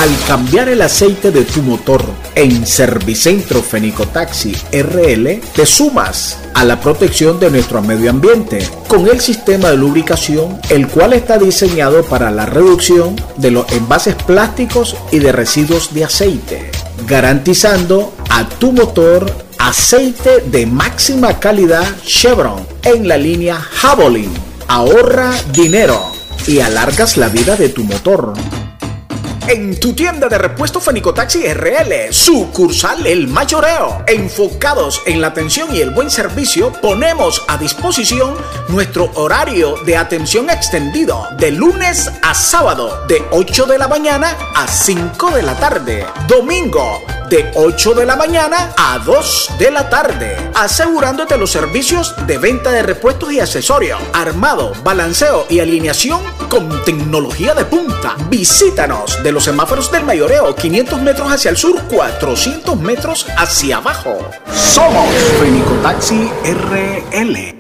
Al cambiar el aceite de tu motor en Servicentro Fenicotaxi RL, te sumas a la protección de nuestro medio ambiente con el sistema de lubricación, el cual está diseñado para la reducción de los envases plásticos y de residuos de aceite, garantizando a tu motor aceite de máxima calidad Chevron en la línea Javelin. Ahorra dinero y alargas la vida de tu motor. En tu tienda de repuestos Fenicotaxi RL, sucursal El Mayoreo, enfocados en la atención y el buen servicio, ponemos a disposición nuestro horario de atención extendido de lunes a sábado de 8 de la mañana a 5 de la tarde, domingo de 8 de la mañana a 2 de la tarde, asegurándote los servicios de venta de repuestos y accesorios, armado, balanceo y alineación con tecnología de punta. Visítanos de los semáforos del Mayoreo, 500 metros hacia el sur, 400 metros hacia abajo. Somos Fenicotaxi RL.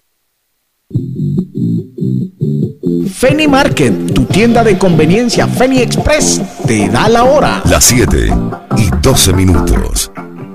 Feni Market, tu tienda de conveniencia Feni Express, te da la hora. Las 7:12.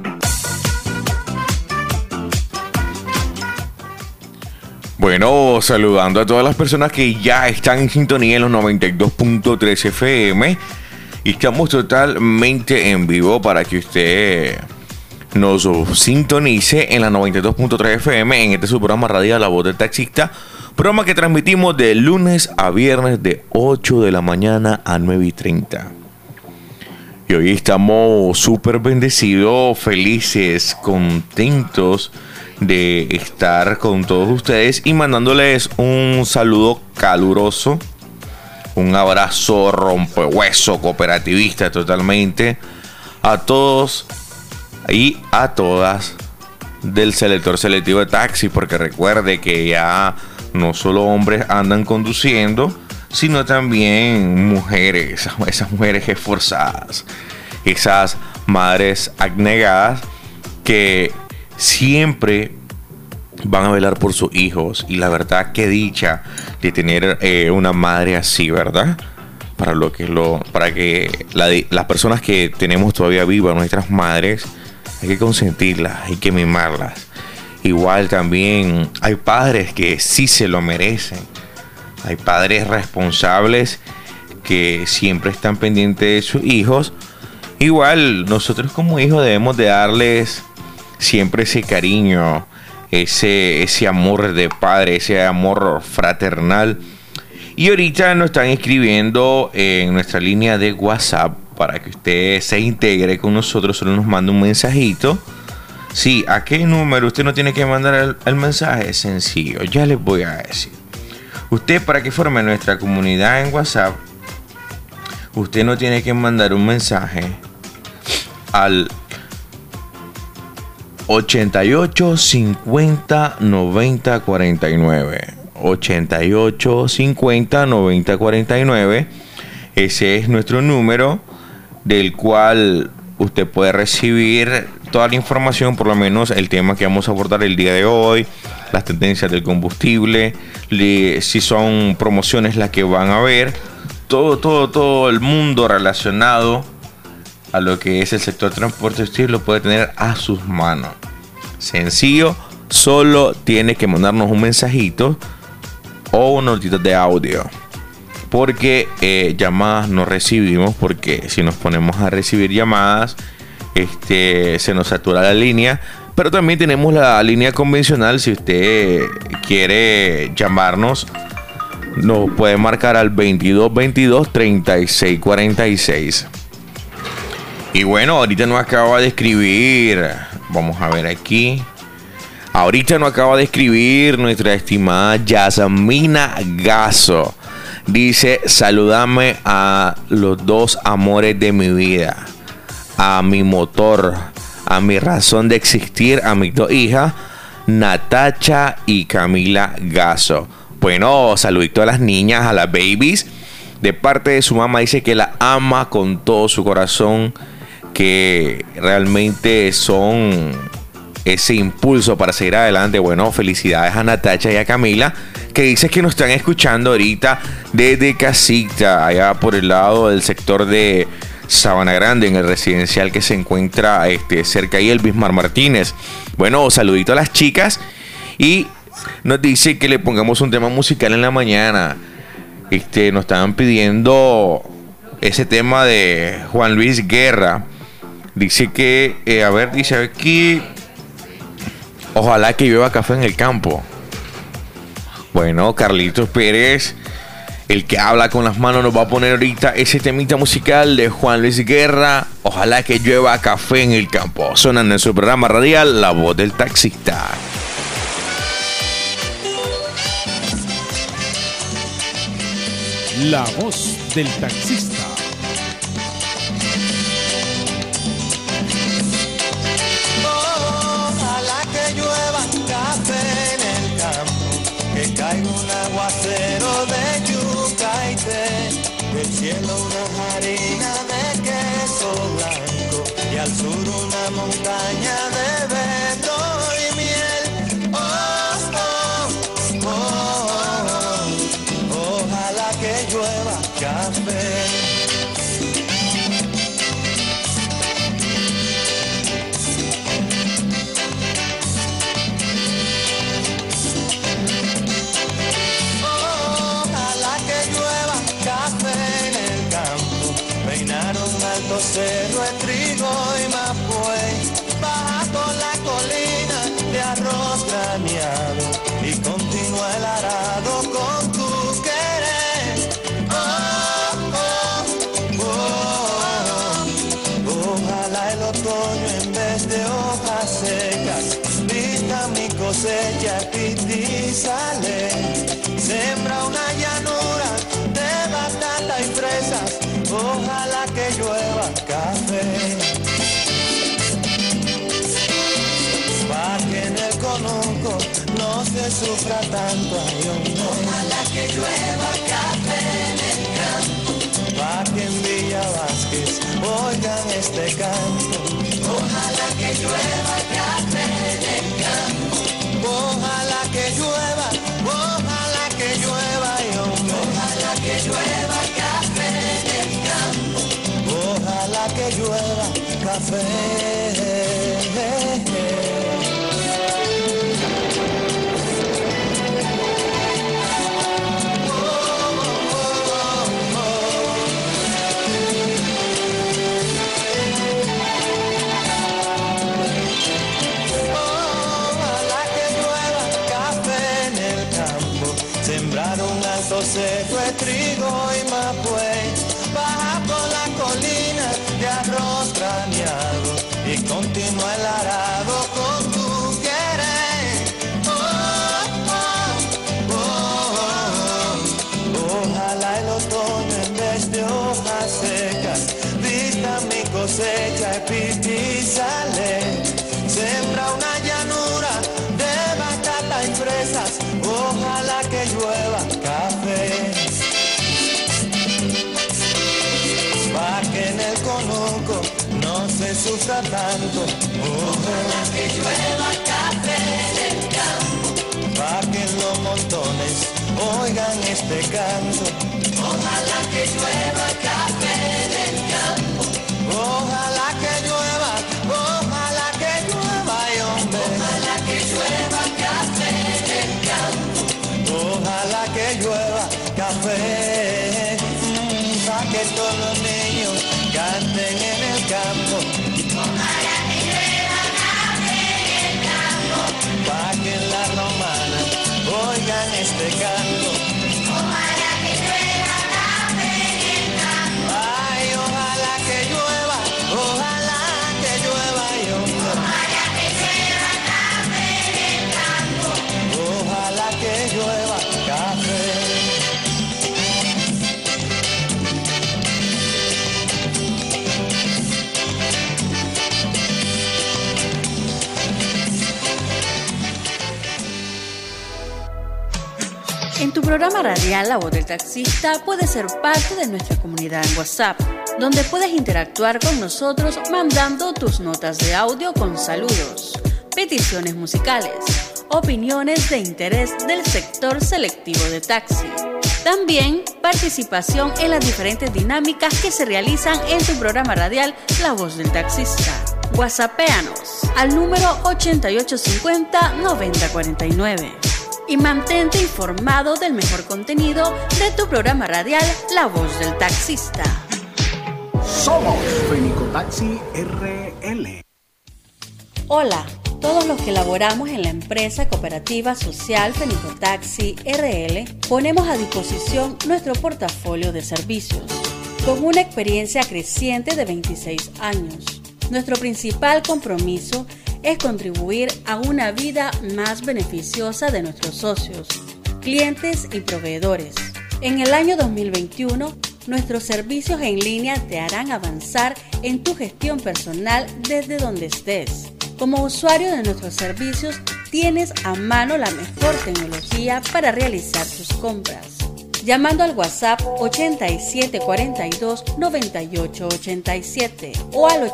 Bueno, saludando a todas las personas que ya están en sintonía en los 92.3 FM. Y estamos totalmente en vivo para que usted nos sintonice en la 92.3 FM en este su programa radial La Voz del Taxista. Programa que transmitimos de lunes a viernes de 8 de la mañana a 9:30. Y hoy estamos súper bendecidos, felices, contentos de estar con todos ustedes y mandándoles un saludo caluroso, un abrazo rompehueso, cooperativista totalmente, a todos y a todas del selector selectivo de taxi, porque recuerde que ya no solo hombres andan conduciendo, sino también mujeres, esas mujeres esforzadas, esas madres abnegadas que siempre van a velar por sus hijos. Y la verdad, qué dicha de tener una madre así, ¿verdad? Para que las personas que tenemos todavía vivas, nuestras madres, hay que consentirlas, hay que mimarlas. Igual también hay padres que sí se lo merecen. Hay padres responsables que siempre están pendientes de sus hijos. Igual nosotros como hijos debemos de darles siempre ese cariño, ese amor de padre, ese amor fraternal. Y ahorita nos están escribiendo en nuestra línea de WhatsApp para que usted se integre con nosotros. Solo nos manda un mensajito. Sí, ¿a qué número? Usted no tiene que mandar el mensaje. Es sencillo, ya les voy a decir. Usted, para que forme nuestra comunidad en WhatsApp, usted no tiene que mandar un mensaje al 88 50 90 49. 88 50 90 49. Ese es nuestro número, del cual usted puede recibir toda la información, por lo menos el tema que vamos a abordar el día de hoy, las tendencias del combustible, si son promociones las que van a haber, todo el mundo relacionado a lo que es el sector transporte. Usted lo puede tener a sus manos. Sencillo, solo tiene que mandarnos un mensajito o una notita de audio, porque llamadas no recibimos, porque si nos ponemos a recibir llamadas se nos satura la línea. Pero también tenemos la línea convencional. Si usted quiere llamarnos, nos puede marcar al 2222 3646. Y bueno, ahorita nos acaba de escribir, vamos a ver aquí. Ahorita nos acaba de escribir nuestra estimada Yasmina Gaso. Dice: saludame a los dos amores de mi vida, a mi motor, a mi razón de existir, a mis dos hijas, Natacha y Camila Gaso. Bueno, saludito a las niñas, a las babies. De parte de su mamá, dice que la ama con todo su corazón, que realmente son ese impulso para seguir adelante. Bueno, felicidades a Natacha y a Camila, que dice que nos están escuchando ahorita desde casita, allá por el lado del sector de Sabana Grande, en el residencial que se encuentra cerca ahí el Bismar Martínez. Bueno, saludito a las chicas y nos dice que le pongamos un tema musical en la mañana. Nos estaban pidiendo ese tema de Juan Luis Guerra. Dice que, dice aquí, ojalá que llueva café en el campo. Bueno, Carlitos Pérez, el que habla con las manos, nos va a poner ahorita ese temita musical de Juan Luis Guerra, ojalá que llueva café en el campo. Sonando en su programa radial La Voz del Taxista. La Voz del Taxista. Ojalá que llueva café en el campo, que caiga un aguacero de yuca y té, del cielo una harina de queso blanco y al sur una montaña de beto y miel. Ojalá que llueva café. Cerro de trigo y mapuey, baja con la colina de arroz graneado y continúa el arado con tu querer. Ojalá el otoño en vez de hojas secas vista mi cosecha y sale. Sembra una llanura de batata y fresas, ojalá que llueva café. Pa' que en el conuco no se sufra tanto, ojalá que llueva café en el campo. Pa' que en Villa Vázquez oigan este canto, ojalá que llueva café en el campo. Ojalá que llueva, ojalá que llueva, ojalá que llueva café en el campo. Ojalá que llueva café. Seco de trigo y mapuey, baja por la colina de arroz graneado y continúa el arado con tu querer. Ojalá el otoño en vez de hojas secas vista mi cosecha y sale. Sembra una llanura de batata y fresas, ojalá que llueva café. Pa' que en el conuco no se sufra tanto, ojalá que llueva café en el campo. Pa' que en los montones oigan este canto, ojalá que llueva café en el campo. Ojalá que llueva, ojalá que llueva, hombre. Ojalá que llueva café en el campo. Ojalá que llueva café, pa' que todos los niños canten en el campo. Ojalá que llueva café en el campo. Pa' que en la romana oigan este canto. Ojalá que llueva café en el campo. Ay, ojalá que llueva, ojalá que llueva, ojalá que llueva café en el campo. Ojalá que llueva café. En tu programa radial La Voz del Taxista puedes ser parte de nuestra comunidad en WhatsApp, donde puedes interactuar con nosotros mandando tus notas de audio con saludos, peticiones musicales opiniones de interés del sector selectivo de taxi. También participación en las diferentes dinámicas que se realizan en tu programa radial La Voz del Taxista. WhatsAppéanos al número 8850-9049 y mantente informado del mejor contenido de tu programa radial La Voz del Taxista. Somos Fenicotaxi RL. Hola, todos los que laboramos en la empresa cooperativa social Fenicotaxi RL ponemos a disposición nuestro portafolio de servicios. Con una experiencia creciente de 26 años, nuestro principal compromiso es contribuir a una vida más beneficiosa de nuestros socios, clientes y proveedores. En el año 2021, nuestros servicios en línea te harán avanzar en tu gestión personal desde donde estés. Como usuario de nuestros servicios, tienes a mano la mejor tecnología para realizar tus compras. Llamando al WhatsApp 8742-9887 o al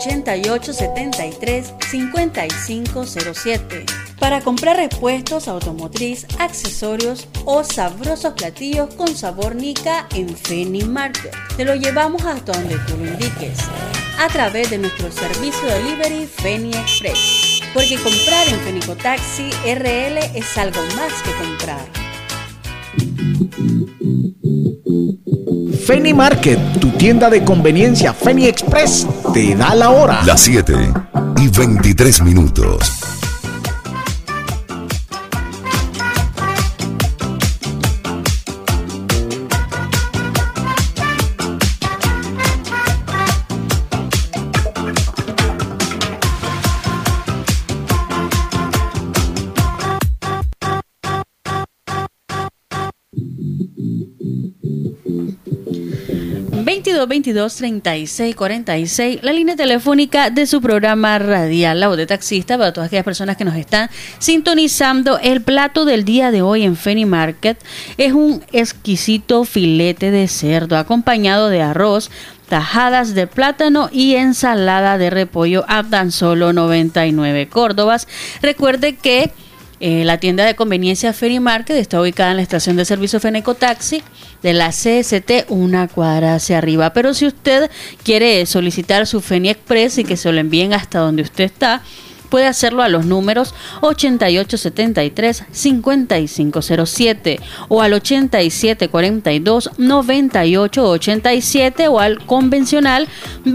8873-5507 para comprar repuestos automotriz, accesorios o sabrosos platillos con sabor Nica en Feni Market. Te lo llevamos hasta donde tú lo indiques a través de nuestro servicio de delivery Feni Express, porque comprar en Fenicotaxi RL es algo más que comprar. Feni Market, tu tienda de conveniencia Feni Express, te da la hora. Las 7:23. 22-36-46, la línea telefónica de su programa radial La Voz de Taxista, para todas aquellas personas que nos están sintonizando. El plato del día de hoy en Feni Market es un exquisito filete de cerdo acompañado de arroz, tajadas de plátano y ensalada de repollo a tan solo 99 córdobas. Recuerde que la tienda de conveniencia Feni Market está ubicada en la estación de servicio Fenicotaxi de la CST, una cuadra hacia arriba. Pero si usted quiere solicitar su Feni Express y que se lo envíen hasta donde usted está, puede hacerlo a los números 8873-5507 o al 8742-9887 o al convencional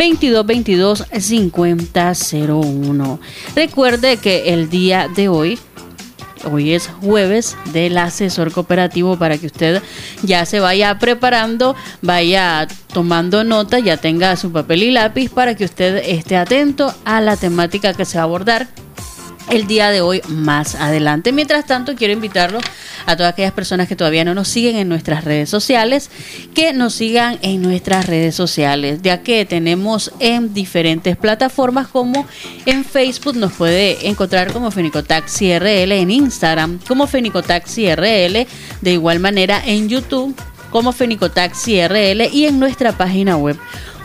2222-5001. Recuerde que el día de hoy es jueves del asesor cooperativo, para que usted ya se vaya preparando, vaya tomando nota, ya tenga su papel y lápiz para que usted esté atento a la temática que se va a abordar el día de hoy más adelante. Mientras tanto, quiero invitarlos a todas aquellas personas que todavía no nos siguen en nuestras redes sociales, que nos sigan en nuestras redes sociales, ya que tenemos en diferentes plataformas, como en Facebook nos puede encontrar como Fenicotaxi RL, en Instagram como Fenicotaxi RL, de igual manera en YouTube como Fenicotaxi RL y en nuestra página web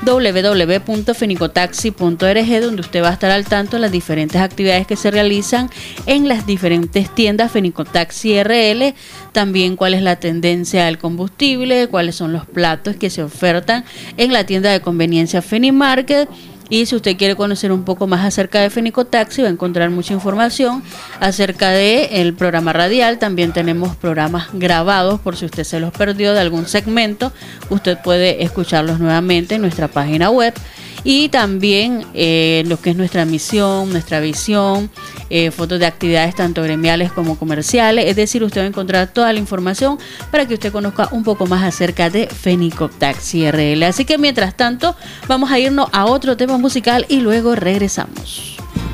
www.fenicotaxi.org, donde usted va a estar al tanto de las diferentes actividades que se realizan en las diferentes tiendas Fenicotaxi RL, también cuál es la tendencia del combustible, cuáles son los platos que se ofertan en la tienda de conveniencia Feni Market. Y si usted quiere conocer un poco más acerca de Fenicotaxi, va a encontrar mucha información acerca del programa radial. También tenemos programas grabados, por si usted se los perdió de algún segmento, usted puede escucharlos nuevamente en nuestra página web. Y también lo que es nuestra misión, nuestra visión, fotos de actividades tanto gremiales como comerciales. Es decir, usted va a encontrar toda la información para que usted conozca un poco más acerca de Fenicotaxi RL. Así que mientras tanto, vamos a irnos a otro tema musical y luego regresamos.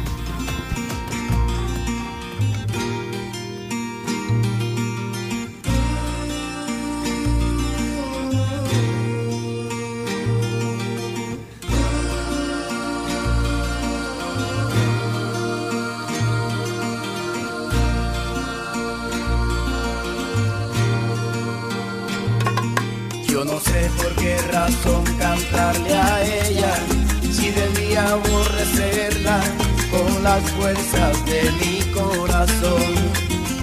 Yo no sé por qué razón cantarle a ella, si debía aborrecerla con las fuerzas de mi corazón.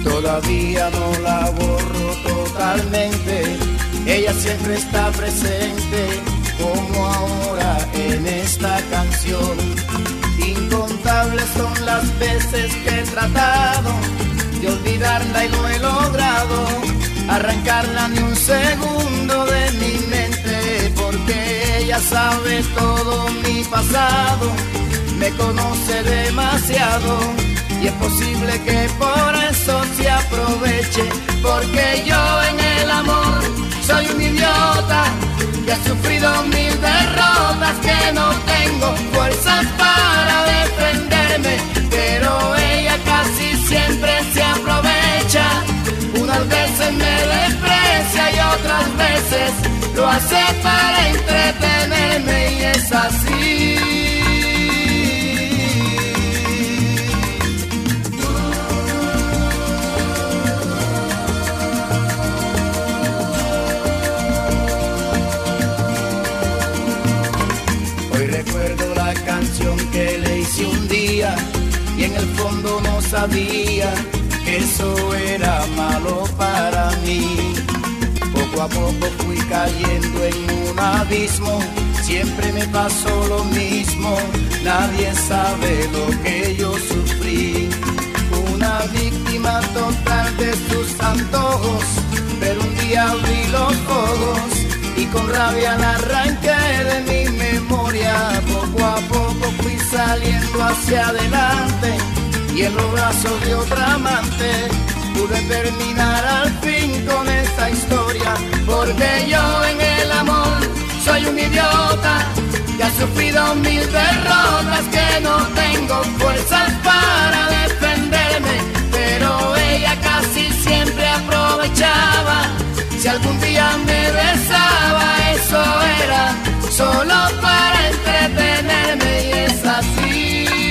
Todavía no la borro totalmente, ella siempre está presente, como ahora en esta canción. Incontables son las veces que he tratado de olvidarla y no he logrado arrancarla ni un segundo de mi mente, porque ella sabe todo mi pasado, me conoce demasiado y es posible que por eso se aproveche, porque yo en el amor soy un idiota que ha sufrido 1000 derrotas, que no tengo fuerzas para defenderme, pero ella casi siempre se aprovecha. Unas veces me desprecia y otras veces lo hace para entretenerme, y es así. Hoy recuerdo la canción que le hice un día y en el fondo no sabía que eso era malo para mí. Poco a poco fui cayendo en un abismo, siempre me pasó lo mismo, nadie sabe lo que yo sufrí. Una víctima total de sus antojos, pero un día abrí los ojos y con rabia la arranqué de mi memoria. Poco a poco fui saliendo hacia adelante y en los brazos de otra amante pude terminar al fin con esta historia, porque yo en el amor soy un idiota que ha sufrido 1000 derrotas, que no tengo fuerzas para defenderme, pero ella casi siempre aprovechaba. Si algún día me besaba, eso era solo para entretenerme, y es así.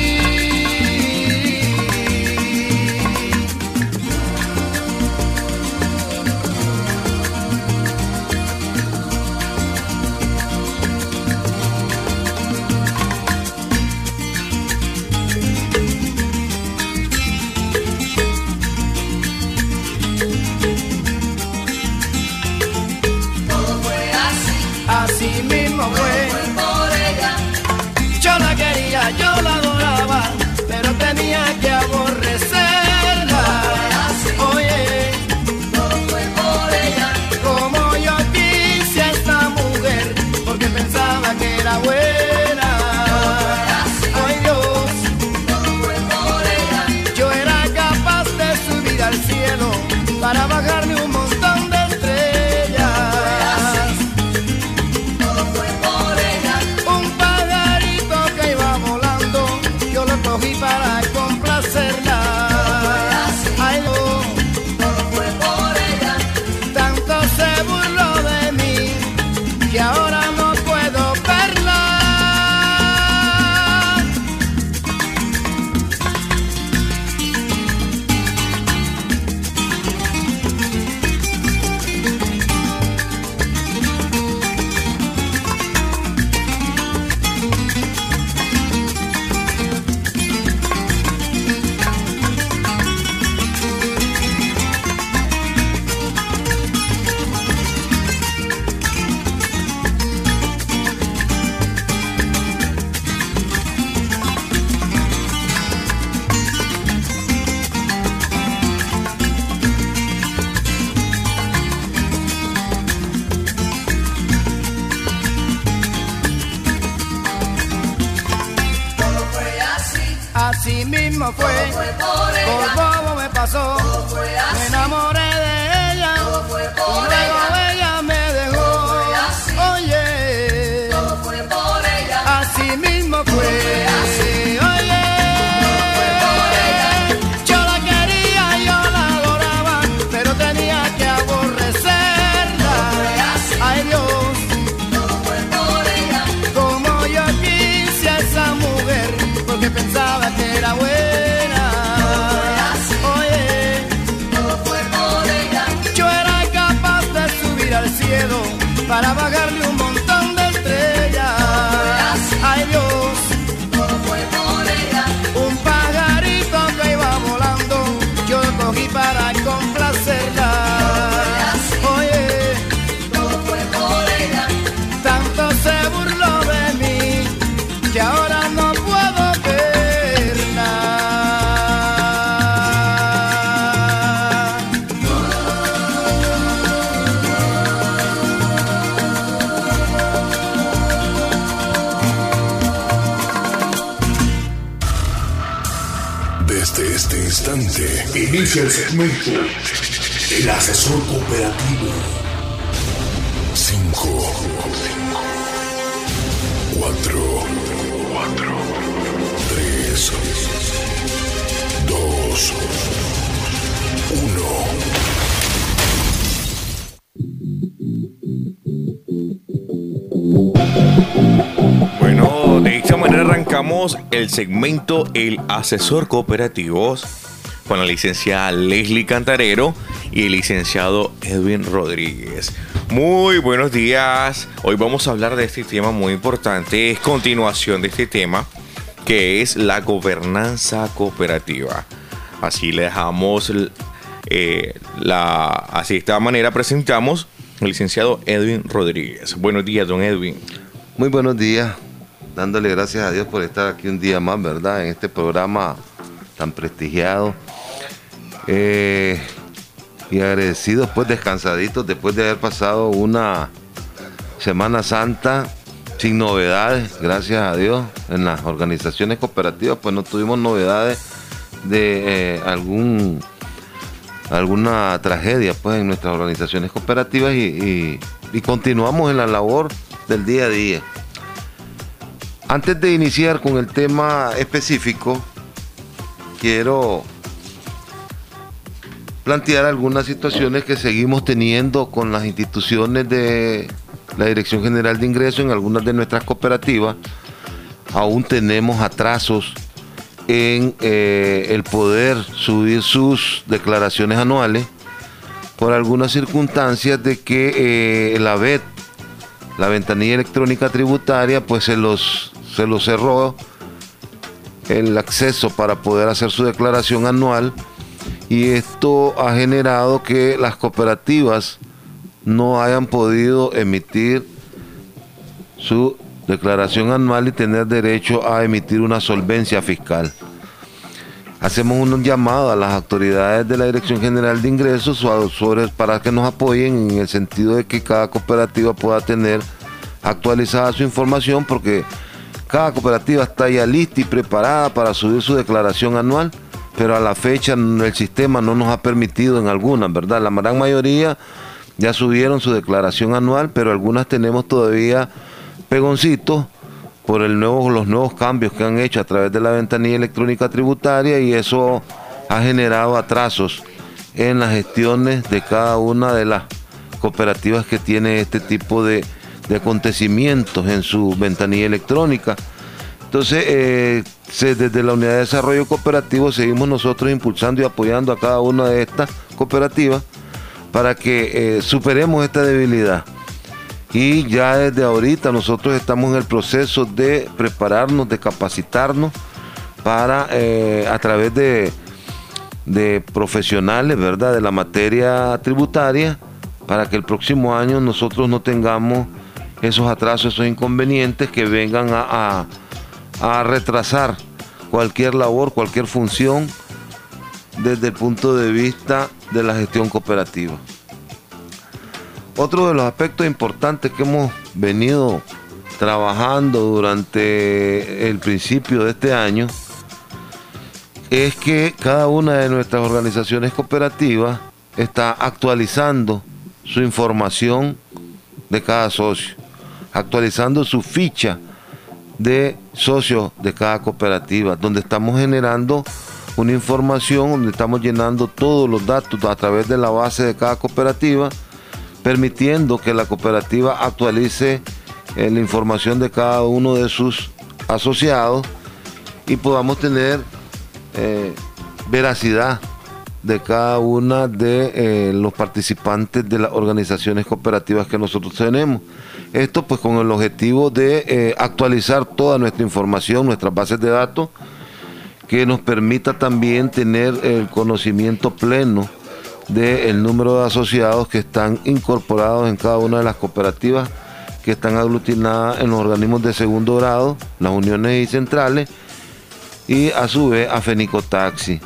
Así mismo fue por ella. Yo la quería, yo la adoraba, pero tenía que aborrecerla. Oye, todo fue por ella. Como yo quise a esta mujer, porque pensaba que era buena. Ay Dios, todo fue por ella. Yo era capaz de subir al cielo para bajarme un montón de estrellas. Cogí para complacerla. Ay no, todo fue por ella. Tanto se burló de mí que ahora no puedo verla. Así mismo fue, por bobo me pasó, me enamoré de ella, y luego ella me dejó. Oye, así mismo fue. Oye, yo la quería, yo la adoraba, pero tenía que aborrecerla. Ay Dios, como yo quise a esa mujer, porque pensaba que era buena. Oye, todo fue por ella. instante inicia el segmento El Asesor Cooperativo. 5, 4, 3, 2, 1. Bueno, de esta manera arrancamos el segmento El Asesor Cooperativo con la licenciada Leslie Cantarero y el licenciado Edwin Rodríguez. Muy buenos días. Hoy vamos a hablar de este tema muy importante. Es continuación de este tema, que es la gobernanza cooperativa. Así le dejamos así de esta manera presentamos al licenciado Edwin Rodríguez. Buenos días, don Edwin. Muy buenos días, dándole gracias a Dios por estar aquí un día más, ¿verdad? En este programa tan prestigiado. Y agradecidos, pues descansaditos, después de haber pasado una Semana Santa sin novedades, gracias a Dios. En las organizaciones cooperativas, pues no tuvimos novedades de alguna tragedia, pues, en nuestras organizaciones cooperativas y continuamos en la labor del día a día. Antes de iniciar con el tema específico, quiero plantear algunas situaciones que seguimos teniendo con las instituciones de la Dirección General de Ingresos en algunas de nuestras cooperativas. Aún tenemos atrasos en el poder subir sus declaraciones anuales por algunas circunstancias de que la VET, la ventanilla electrónica tributaria, pues se los cerró el acceso para poder hacer su declaración anual, y esto ha generado que las cooperativas no hayan podido emitir su declaración anual y tener derecho a emitir una solvencia fiscal. Hacemos un llamado a las autoridades de la Dirección General de Ingresos para que nos apoyen en el sentido de que cada cooperativa pueda tener actualizada su información, porque cada cooperativa está ya lista y preparada para subir su declaración anual, pero a la fecha el sistema no nos ha permitido en algunas, ¿verdad? La gran mayoría ya subieron su declaración anual, pero algunas tenemos todavía pegoncitos por los nuevos cambios que han hecho a través de la ventanilla electrónica tributaria, y eso ha generado atrasos en las gestiones de cada una de las cooperativas que tiene este tipo de acontecimientos en su ventanilla electrónica. Entonces, desde la Unidad de Desarrollo Cooperativo seguimos nosotros impulsando y apoyando a cada una de estas cooperativas para que superemos esta debilidad. Y ya desde ahorita nosotros estamos en el proceso de prepararnos, de capacitarnos para, a través de profesionales, ¿verdad?, de la materia tributaria, para que el próximo año nosotros no tengamos esos atrasos, esos inconvenientes que vengan a retrasar cualquier labor, cualquier función desde el punto de vista de la gestión cooperativa. Otro de los aspectos importantes que hemos venido trabajando durante el principio de este año es que cada una de nuestras organizaciones cooperativas está actualizando su información de cada socio, actualizando su ficha de socios de cada cooperativa, donde estamos generando una información, donde estamos llenando todos los datos a través de la base de cada cooperativa, permitiendo que la cooperativa actualice la información de cada uno de sus asociados y podamos tener veracidad de cada una de los participantes de las organizaciones cooperativas que nosotros tenemos. Esto pues con el objetivo de actualizar toda nuestra información, nuestras bases de datos, que nos permita también tener el conocimiento pleno del número de asociados que están incorporados en cada una de las cooperativas que están aglutinadas en los organismos de segundo grado, las uniones y centrales, y a su vez a Fenicotaxi.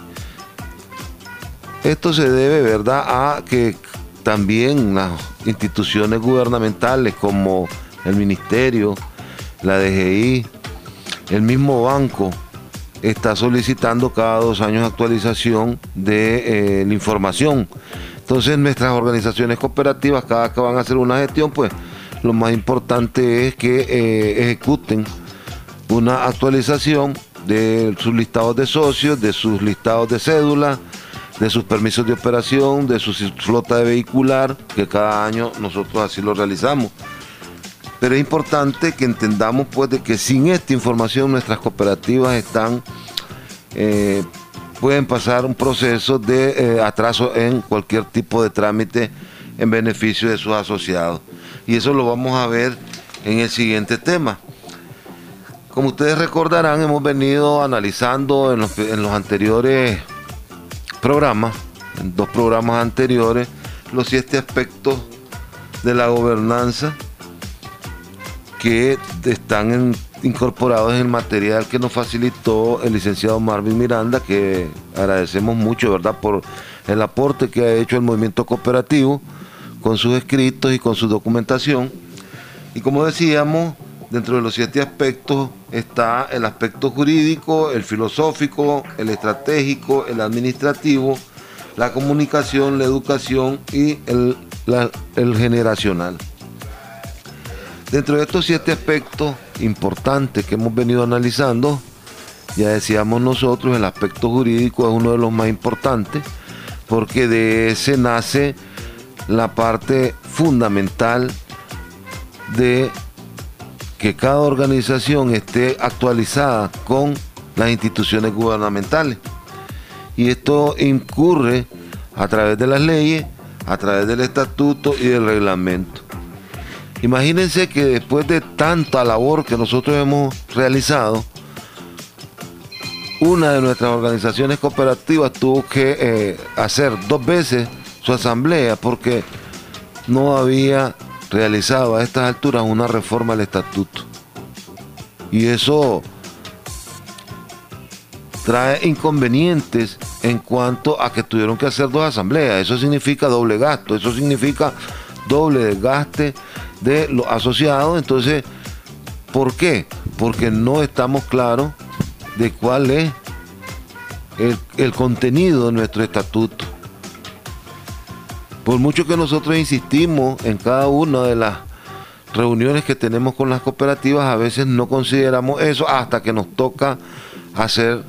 Esto se debe, ¿verdad?, a que también las instituciones gubernamentales como el Ministerio, la DGI, el mismo banco está solicitando cada 2 años actualización de la información. Entonces nuestras organizaciones cooperativas, cada que van a hacer una gestión, pues lo más importante es que ejecuten una actualización de sus listados de socios, de sus listados de cédula, de sus permisos de operación, de su flota de vehicular, que cada año nosotros así lo realizamos. Pero es importante que entendamos pues de que sin esta información nuestras cooperativas pueden pasar un proceso de atraso en cualquier tipo de trámite en beneficio de sus asociados. Y eso lo vamos a ver en el siguiente tema. Como ustedes recordarán, hemos venido analizando en los anteriores programas, en 2 programas anteriores, los 7 aspectos de la gobernanza que están incorporados en el material que nos facilitó el licenciado Marvin Miranda, que agradecemos mucho, ¿verdad?, por el aporte que ha hecho el movimiento cooperativo con sus escritos y con su documentación. Y como decíamos, dentro de los 7 aspectos está el aspecto jurídico, el filosófico, el estratégico, el administrativo, la comunicación, la educación y el generacional. Dentro de estos 7 aspectos importantes que hemos venido analizando, ya decíamos nosotros, el aspecto jurídico es uno de los más importantes, porque de ese nace la parte fundamental de que cada organización esté actualizada con las instituciones gubernamentales. Y esto incurre a través de las leyes, a través del estatuto y del reglamento. Imagínense que después de tanta labor que nosotros hemos realizado, una de nuestras organizaciones cooperativas tuvo que hacer 2 veces su asamblea porque no había realizado a estas alturas una reforma al estatuto. Y eso trae inconvenientes en cuanto a que tuvieron que hacer 2 asambleas. Eso significa doble gasto, eso significa doble desgaste de los asociados. Entonces, ¿por qué? Porque no estamos claros de cuál es el contenido de nuestro estatuto. Por mucho que nosotros insistimos en cada una de las reuniones que tenemos con las cooperativas, a veces no consideramos eso hasta que nos toca hacer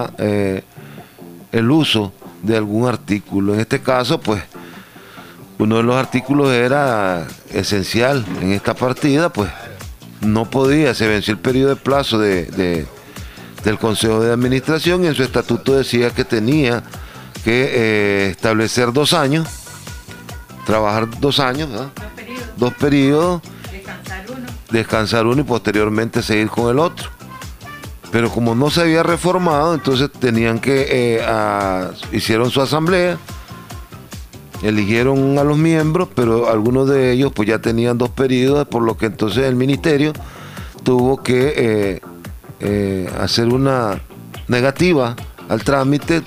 el uso de algún artículo. En este caso, pues, uno de los artículos era esencial en esta partida, pues no podía, se venció el periodo de plazo del Consejo de Administración y en su estatuto decía que tenía que establecer 2 años, trabajar 2 años, ¿verdad? 2 periodos, descansar uno y posteriormente seguir con el otro. Pero como no se había reformado, entonces tenían que, hicieron su asamblea, eligieron a los miembros, pero algunos de ellos pues ya tenían 2 periodos, por lo que entonces el ministerio tuvo que hacer una negativa al trámite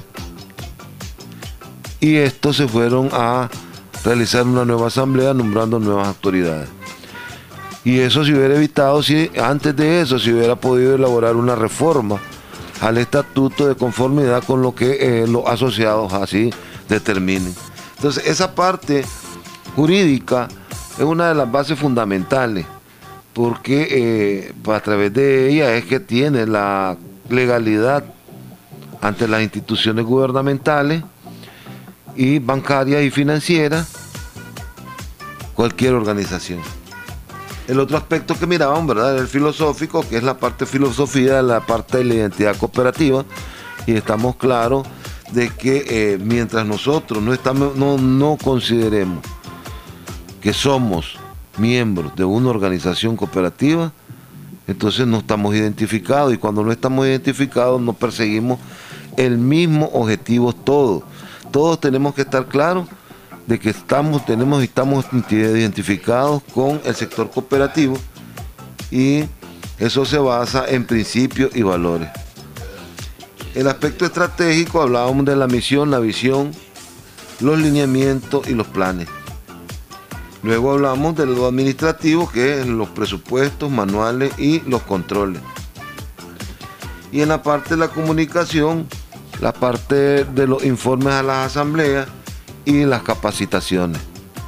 y estos se fueron a realizar una nueva asamblea nombrando nuevas autoridades. Y eso se hubiera evitado si antes de eso se hubiera podido elaborar una reforma al estatuto de conformidad con lo que los asociados así determinen. Entonces esa parte jurídica es una de las bases fundamentales, porque a través de ella es que tiene la legalidad ante las instituciones gubernamentales y bancarias y financieras, cualquier organización. El otro aspecto que miraban, ¿verdad?, el filosófico, que es la parte filosofía, la parte de la identidad cooperativa, y estamos claros de que mientras nosotros no consideremos que somos miembros de una organización cooperativa, entonces no estamos identificados, y cuando no estamos identificados no perseguimos el mismo objetivo todos. Todos tenemos que estar claros de que estamos identificados con el sector cooperativo, y eso se basa en principios y valores. El aspecto estratégico, hablábamos de la misión, la visión, los lineamientos y los planes. Luego hablamos de lo administrativo, que es los presupuestos, manuales y los controles. y en la parte de la comunicación, la parte de los informes a las asambleas y las capacitaciones.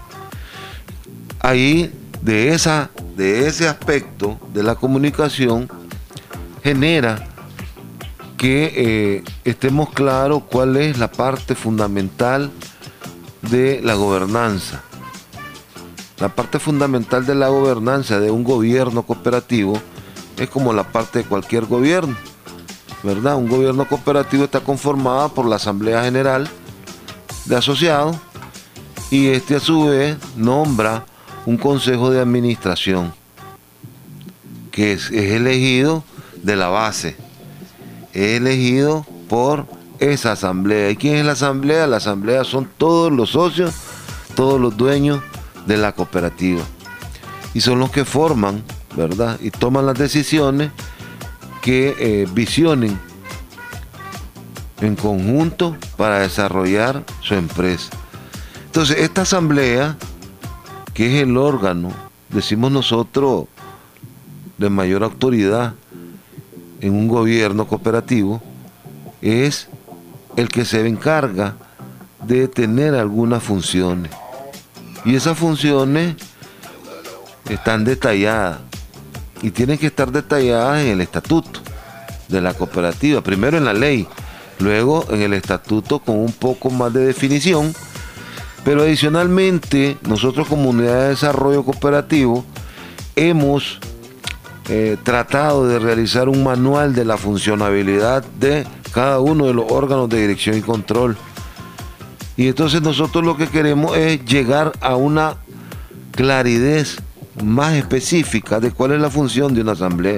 Ahí, de ese aspecto de la comunicación, genera que estemos claros cuál es la parte fundamental de la gobernanza. La parte fundamental de la gobernanza de un gobierno cooperativo es como la parte de cualquier gobierno, ¿verdad? Un gobierno cooperativo está conformado por la Asamblea General de Asociados y a su vez nombra un consejo de administración que es elegido de la base, es elegido por esa asamblea. ¿Y quién es la asamblea? La asamblea son todos los socios, todos los dueños de la cooperativa y son los que forman, ¿verdad? Y toman las decisiones que visionen en conjunto para desarrollar su empresa. Entonces, esta asamblea, que es el órgano, decimos nosotros, de mayor autoridad en un gobierno cooperativo, es el que se encarga de tener algunas funciones. Y esas funciones están detalladas y tienen que estar detalladas en el estatuto de la cooperativa, primero en la ley, luego en el estatuto con un poco más de definición, pero adicionalmente nosotros como Unidad de Desarrollo Cooperativo hemos tratado de realizar un manual de la funcionabilidad de cada uno de los órganos de dirección y control. Y entonces nosotros lo que queremos es llegar a una claridad más específica de cuál es la función de una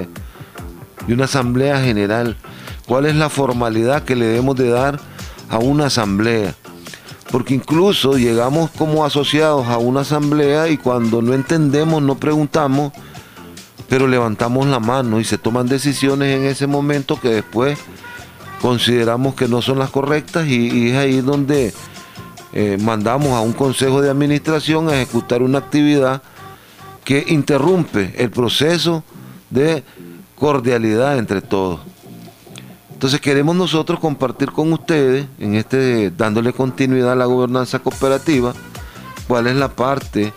asamblea general, cuál es la formalidad que le debemos de dar a una asamblea. Porque incluso llegamos como asociados a una asamblea y cuando no entendemos, no preguntamos, pero levantamos la mano y se toman decisiones en ese momento que después consideramos que no son las correctas y es ahí donde mandamos a un consejo de administración a ejecutar una actividad que interrumpe el proceso de cordialidad entre todos. Entonces queremos nosotros compartir con ustedes, dándole continuidad a la gobernanza cooperativa, cuál es la parte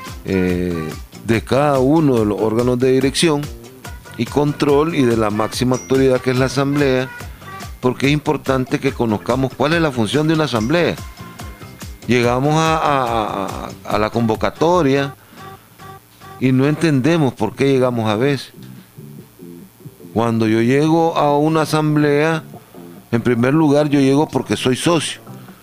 de cada uno de los órganos de dirección y control y de la máxima autoridad que es la asamblea, porque es importante que conozcamos cuál es la función de una asamblea. Llegamos a la convocatoria y no entendemos por qué llegamos a veces. Cuando yo llego a una asamblea, en primer lugar yo llego porque soy socio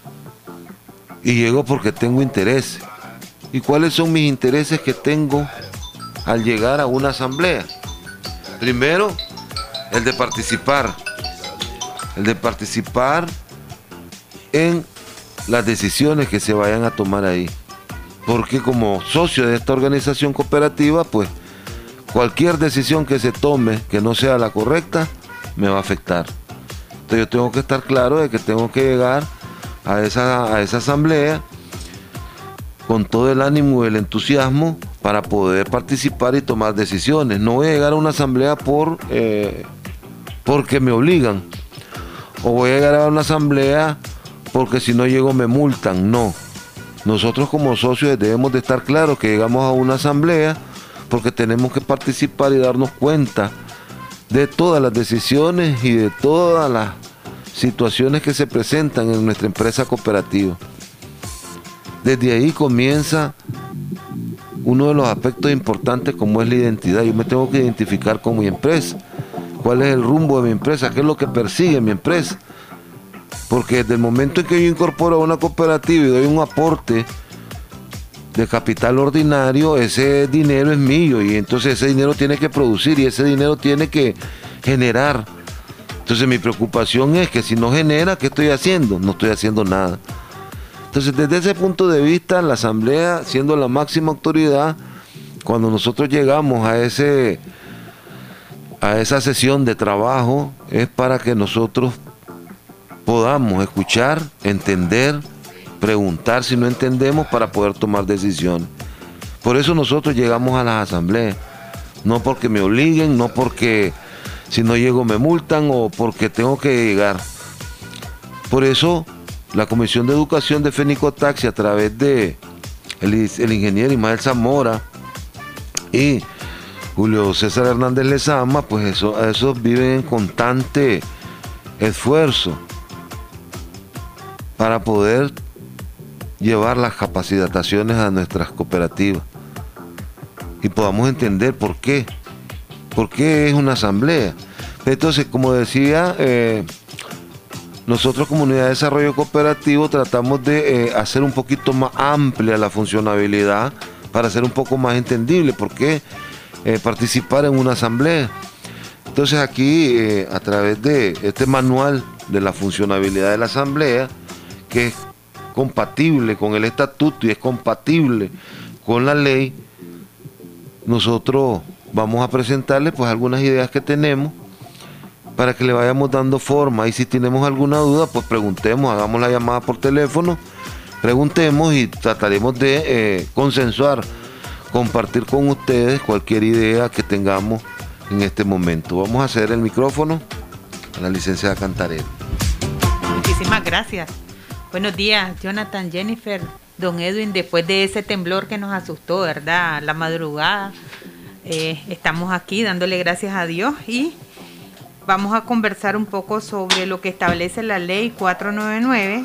y llego porque tengo intereses. ¿Y cuáles son mis intereses que tengo al llegar a una asamblea? Primero, el de participar en las decisiones que se vayan a tomar ahí. Porque como socio de esta organización cooperativa, pues cualquier decisión que se tome que no sea la correcta, me va a afectar. Entonces yo tengo que estar claro de que tengo que llegar a esa asamblea con todo el ánimo y el entusiasmo para poder participar y tomar decisiones. No voy a llegar a una asamblea porque me obligan, o voy a llegar a una asamblea porque si no llego me multan. No, nosotros como socios debemos de estar claros que llegamos a una asamblea porque tenemos que participar y darnos cuenta de todas las decisiones y de todas las situaciones que se presentan en nuestra empresa cooperativa. Desde ahí comienza uno de los aspectos importantes, como es la identidad. Yo me tengo que identificar con mi empresa. ¿Cuál es el rumbo de mi empresa? ¿Qué es lo que persigue mi empresa? Porque desde el momento en que yo incorporo a una cooperativa y doy un aporte de capital ordinario, ese dinero es mío y entonces ese dinero tiene que producir y ese dinero tiene que generar. Entonces mi preocupación es que si no genera, ¿qué estoy haciendo? No estoy haciendo nada. Entonces desde ese punto de vista, la asamblea, siendo la máxima autoridad, cuando nosotros llegamos a esa sesión de trabajo, es para que nosotros podamos escuchar, entender, preguntar si no entendemos para poder tomar decisiones. Por eso nosotros llegamos a las asambleas, no porque me obliguen, no porque si no llego me multan o porque tengo que llegar. Por eso la Comisión de Educación de Fenicotaxi, a través de el ingeniero Ismael Zamora y Julio César Hernández Lezama, pues esos viven en constante esfuerzo para poder llevar las capacitaciones a nuestras cooperativas y podamos entender por qué es una asamblea. Entonces, como decía, nosotros como Unidad de Desarrollo Cooperativo tratamos de hacer un poquito más amplia la funcionabilidad para hacer un poco más entendible por qué participar en una asamblea. Entonces aquí, a través de este manual de la funcionabilidad de la asamblea, que es compatible con el estatuto y es compatible con la ley, nosotros vamos a presentarles pues algunas ideas que tenemos para que le vayamos dando forma, y si tenemos alguna duda pues preguntemos, hagamos la llamada por teléfono, preguntemos y trataremos de consensuar, compartir con ustedes cualquier idea que tengamos en este momento. Vamos a hacer el micrófono a la licenciada Cantarero. Muchísimas gracias. Buenos días, Jonathan, Jennifer, don Edwin. Después de ese temblor que nos asustó, ¿verdad? La madrugada, estamos aquí dándole gracias a Dios y vamos a conversar un poco sobre lo que establece la ley 499,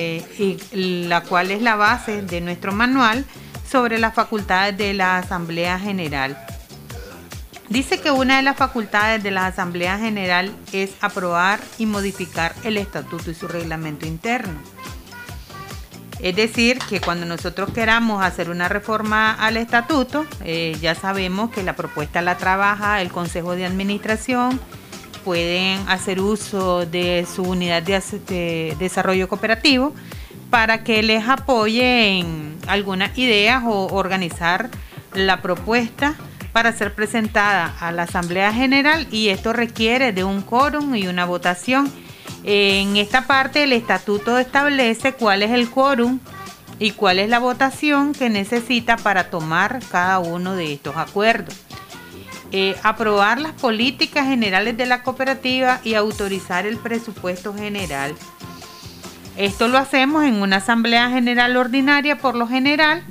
y la cual es la base de nuestro manual sobre las facultades de la Asamblea General. Dice que una de las facultades de la Asamblea General es aprobar y modificar el estatuto y su reglamento interno. Es decir, que cuando nosotros queramos hacer una reforma al estatuto, ya sabemos que la propuesta la trabaja el Consejo de Administración, pueden hacer uso de su unidad de desarrollo cooperativo para que les apoye en algunas ideas o organizar la propuesta para ser presentada a la Asamblea General, y esto requiere de un quórum y una votación. En esta parte el estatuto establece cuál es el quórum y cuál es la votación que necesita para tomar cada uno de estos acuerdos. Aprobar las políticas generales de la cooperativa y autorizar el presupuesto general. Esto lo hacemos en una asamblea general ordinaria por lo general,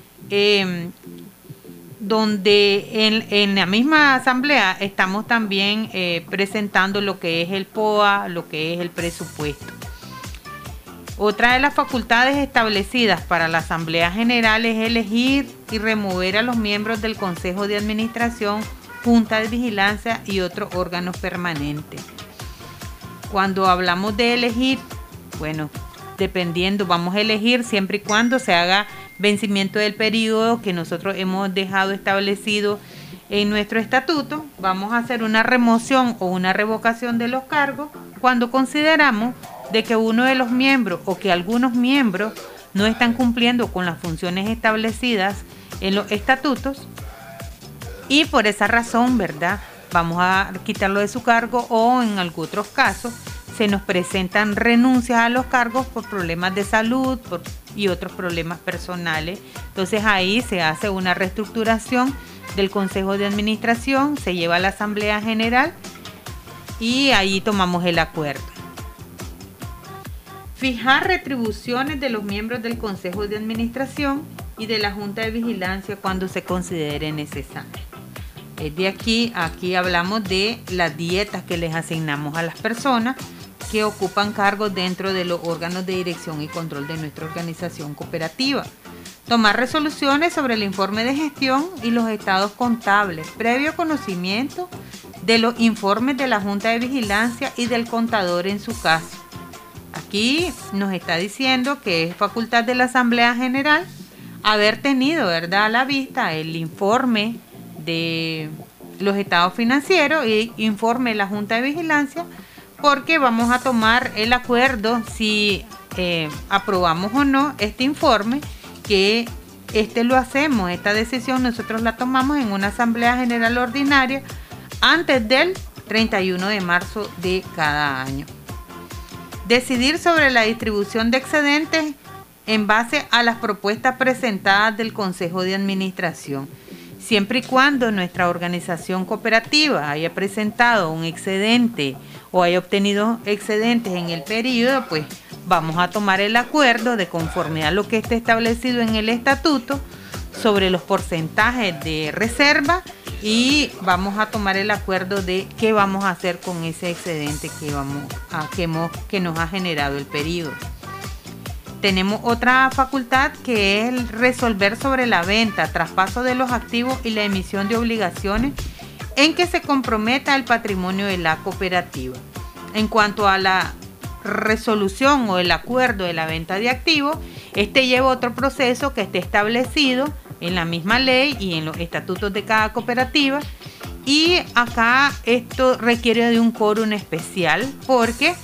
donde en la misma asamblea estamos también presentando lo que es el POA, lo que es el presupuesto. Otra de las facultades establecidas para la Asamblea General es elegir y remover a los miembros del Consejo de Administración, Junta de Vigilancia y otros órganos permanentes. Cuando hablamos de elegir, bueno, dependiendo, vamos a elegir siempre y cuando se haga vencimiento del periodo que nosotros hemos dejado establecido en nuestro estatuto. Vamos a hacer una remoción o una revocación de los cargos cuando consideramos de que uno de los miembros o que algunos miembros no están cumpliendo con las funciones establecidas en los estatutos, y por esa razón, ¿verdad?, vamos a quitarlo de su cargo, o en algunos otros casos se nos presentan renuncias a los cargos por problemas de salud y otros problemas personales. Entonces ahí se hace una reestructuración del Consejo de Administración, se lleva a la Asamblea General y ahí tomamos el acuerdo. Fijar retribuciones de los miembros del Consejo de Administración y de la Junta de Vigilancia cuando se considere necesario. Es de aquí hablamos de las dietas que les asignamos a las personas que ocupan cargos dentro de los órganos de dirección y control de nuestra organización cooperativa. Tomar resoluciones sobre el informe de gestión y los estados contables, previo conocimiento de los informes de la Junta de Vigilancia y del contador en su caso. Aquí nos está diciendo que es facultad de la Asamblea General haber tenido, ¿verdad?, a la vista el informe de los estados financieros y informe de la Junta de Vigilancia, porque vamos a tomar el acuerdo si aprobamos o no este informe, que lo hacemos, esta decisión nosotros la tomamos en una Asamblea General Ordinaria antes del 31 de marzo de cada año. Decidir sobre la distribución de excedentes en base a las propuestas presentadas del Consejo de Administración. Siempre y cuando nuestra organización cooperativa haya presentado un excedente o haya obtenido excedentes en el periodo, pues vamos a tomar el acuerdo de conformidad a lo que esté establecido en el estatuto sobre los porcentajes de reserva y vamos a tomar el acuerdo de qué vamos a hacer con ese excedente que nos ha generado el periodo. Tenemos otra facultad que es resolver sobre la venta, traspaso de los activos y la emisión de obligaciones en que se comprometa el patrimonio de la cooperativa. En cuanto a la resolución o el acuerdo de la venta de activos, este lleva otro proceso que esté establecido en la misma ley y en los estatutos de cada cooperativa, y acá esto requiere de un quórum especial porque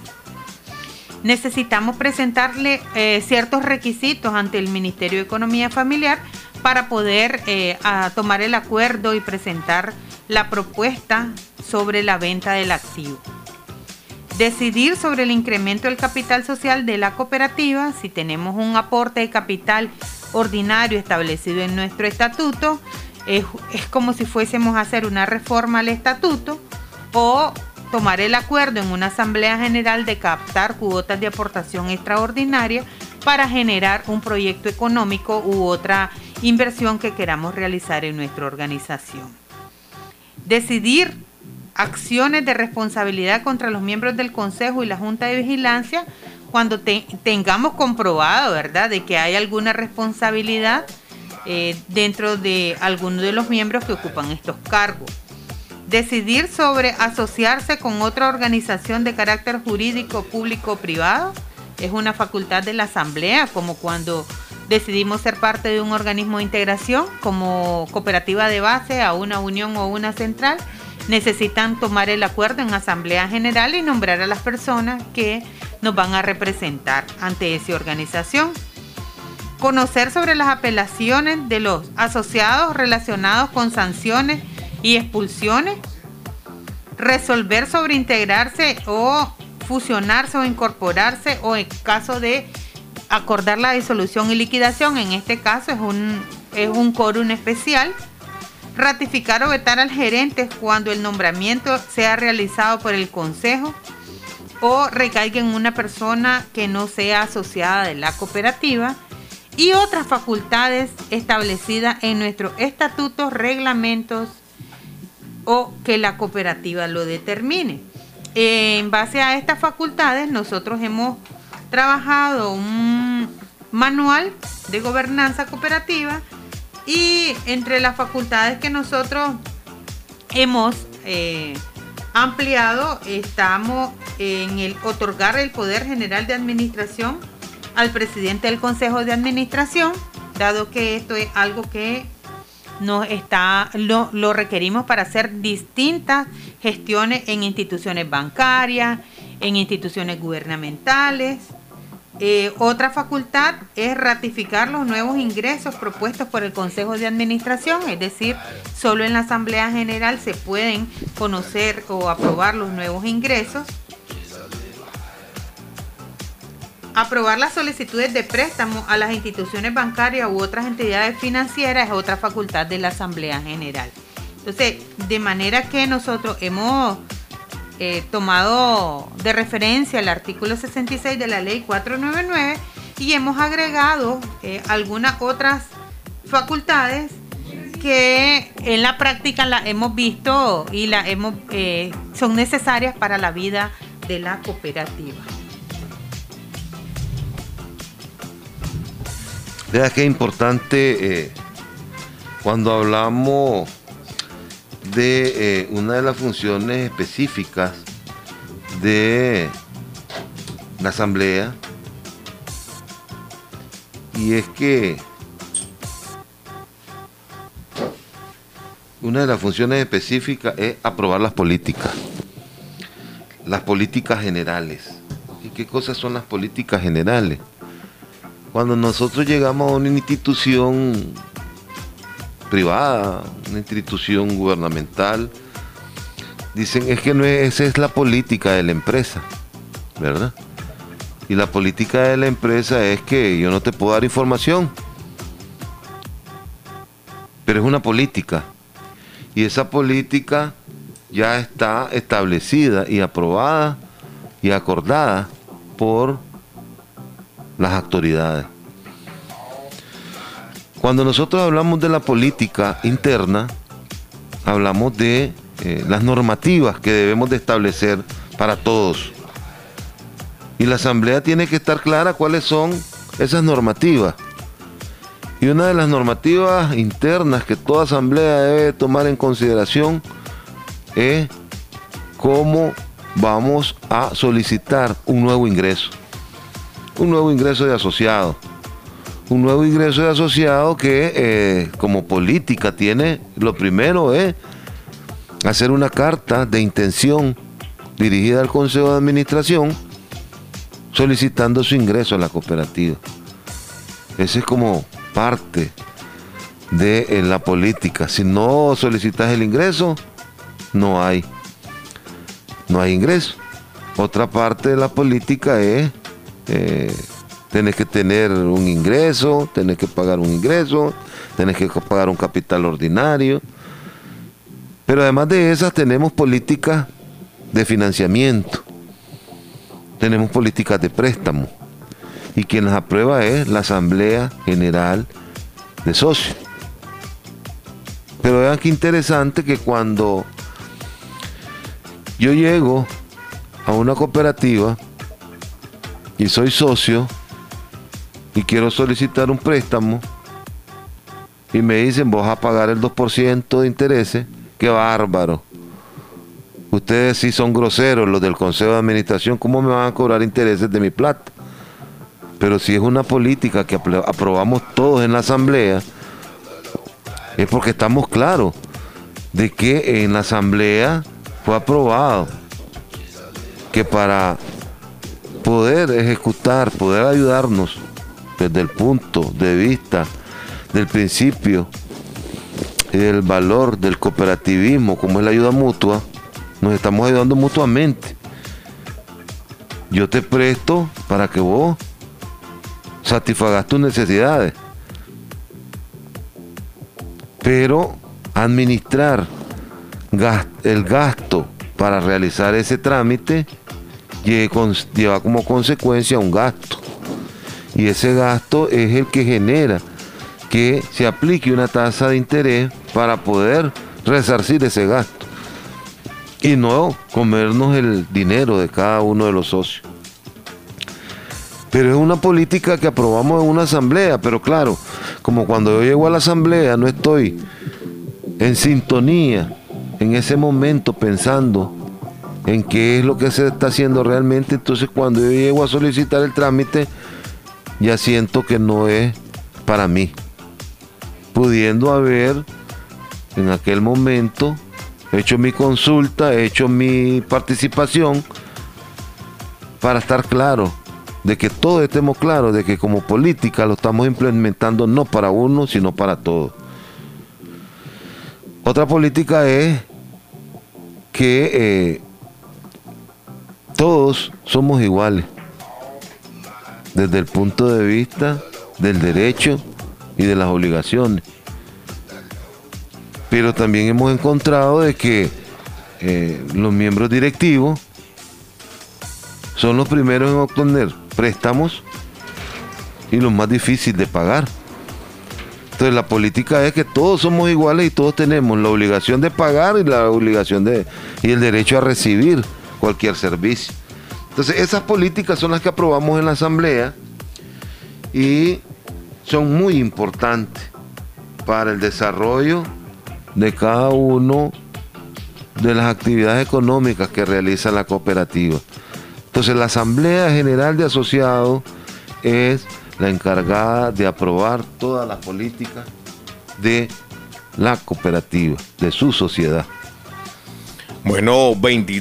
necesitamos presentarle ciertos requisitos ante el Ministerio de Economía Familiar para poder tomar el acuerdo y presentar la propuesta sobre la venta del activo. Decidir sobre el incremento del capital social de la cooperativa, si tenemos un aporte de capital ordinario establecido en nuestro estatuto, es como si fuésemos a hacer una reforma al estatuto, o tomar el acuerdo en una asamblea general de captar cuotas de aportación extraordinaria para generar un proyecto económico u otra inversión que queramos realizar en nuestra organización. Decidir acciones de responsabilidad contra los miembros del Consejo y la Junta de Vigilancia cuando tengamos comprobado, ¿verdad?, de que hay alguna responsabilidad dentro de alguno de los miembros que ocupan estos cargos. Decidir sobre asociarse con otra organización de carácter jurídico, público o privado es una facultad de la Asamblea, como cuando decidimos ser parte de un organismo de integración como cooperativa de base a una unión o una central. Necesitan tomar el acuerdo en Asamblea General y nombrar a las personas que nos van a representar ante esa organización. Conocer sobre las apelaciones de los asociados relacionados con sanciones y expulsiones. Resolver sobre integrarse o fusionarse o incorporarse, o en caso de acordar la disolución y liquidación, en este caso es un quórum especial. Ratificar o vetar al gerente cuando el nombramiento sea realizado por el Consejo o recaiga en una persona que no sea asociada de la cooperativa, y otras facultades establecidas en nuestros estatutos, reglamentos o que la cooperativa lo determine. En base a estas facultades, nosotros hemos trabajado un manual de gobernanza cooperativa, y entre las facultades que nosotros hemos ampliado estamos en el otorgar el poder general de administración al presidente del Consejo de Administración, dado que esto es algo que lo requerimos para hacer distintas gestiones en instituciones bancarias, en instituciones gubernamentales. Otra facultad es ratificar los nuevos ingresos propuestos por el Consejo de Administración, es decir, solo en la Asamblea General se pueden conocer o aprobar los nuevos ingresos. Aprobar las solicitudes de préstamo a las instituciones bancarias u otras entidades financieras es otra facultad de la Asamblea General. Entonces, de manera que nosotros hemos tomado de referencia el artículo 66 de la Ley 499 y hemos agregado algunas otras facultades que en la práctica las hemos visto y son necesarias para la vida de la cooperativa. Vea qué importante cuando hablamos de una de las funciones específicas de la Asamblea, y es que una de las funciones específicas es aprobar las políticas generales. ¿Y qué cosas son las políticas generales? Cuando nosotros llegamos a una institución privada, una institución gubernamental, dicen es que esa es la política de la empresa, ¿verdad? Y la política de la empresa es que yo no te puedo dar información, pero es una política. Y esa política ya está establecida y aprobada y acordada por las autoridades. Cuando nosotros hablamos de la política interna, hablamos de las normativas que debemos de establecer para todos. Y la asamblea tiene que estar clara cuáles son esas normativas. Y una de las normativas internas que toda asamblea debe tomar en consideración es cómo vamos a solicitar un nuevo ingreso de asociado. Un nuevo ingreso de asociado que como política tiene, lo primero es hacer una carta de intención dirigida al Consejo de Administración solicitando su ingreso a la cooperativa. Ese es como parte de la política. Si no solicitas el ingreso, no hay ingreso. Otra parte de la política es tenés que tener un ingreso, tenés que pagar un ingreso, tenés que pagar un capital ordinario. Pero además de esas tenemos políticas de financiamiento, tenemos políticas de préstamo, y quien las aprueba es la Asamblea General de Socios. Pero vean qué interesante que cuando yo llego a una cooperativa y soy socio y quiero solicitar un préstamo y me dicen vos vas a pagar el 2% de intereses, qué bárbaro. Ustedes sí son groseros, los del Consejo de Administración, ¿cómo me van a cobrar intereses de mi plata? Pero si es una política que aprobamos todos en la asamblea, es porque estamos claros de que en la asamblea fue aprobado que para poder ejecutar, poder ayudarnos desde el punto de vista del principio y del valor del cooperativismo, como es la ayuda mutua, nos estamos ayudando mutuamente. Yo te presto para que vos satisfagas tus necesidades, pero administrar el gasto para realizar ese trámite lleva como consecuencia un gasto, y ese gasto es el que genera que se aplique una tasa de interés para poder resarcir ese gasto y no comernos el dinero de cada uno de los socios. Pero es una política que aprobamos en una asamblea, pero claro, como cuando yo llego a la asamblea no estoy en sintonía en ese momento pensando en qué es lo que se está haciendo realmente, entonces cuando yo llego a solicitar el trámite ya siento que no es para mí, pudiendo haber en aquel momento hecho mi consulta, hecho mi participación para estar claro de que todos estemos claros de que como política lo estamos implementando no para uno, sino para todos. Otra política es que todos somos iguales desde el punto de vista del derecho y de las obligaciones. Pero también hemos encontrado de que los miembros directivos son los primeros en obtener préstamos y los más difíciles de pagar. Entonces la política es que todos somos iguales y todos tenemos la obligación de pagar y la obligación y el derecho a recibir cualquier servicio. Entonces esas políticas son las que aprobamos en la asamblea y son muy importantes para el desarrollo de cada uno de las actividades económicas que realiza la cooperativa. Entonces la Asamblea General de Asociados es la encargada de aprobar todas las políticas de la cooperativa, de su sociedad. Bueno,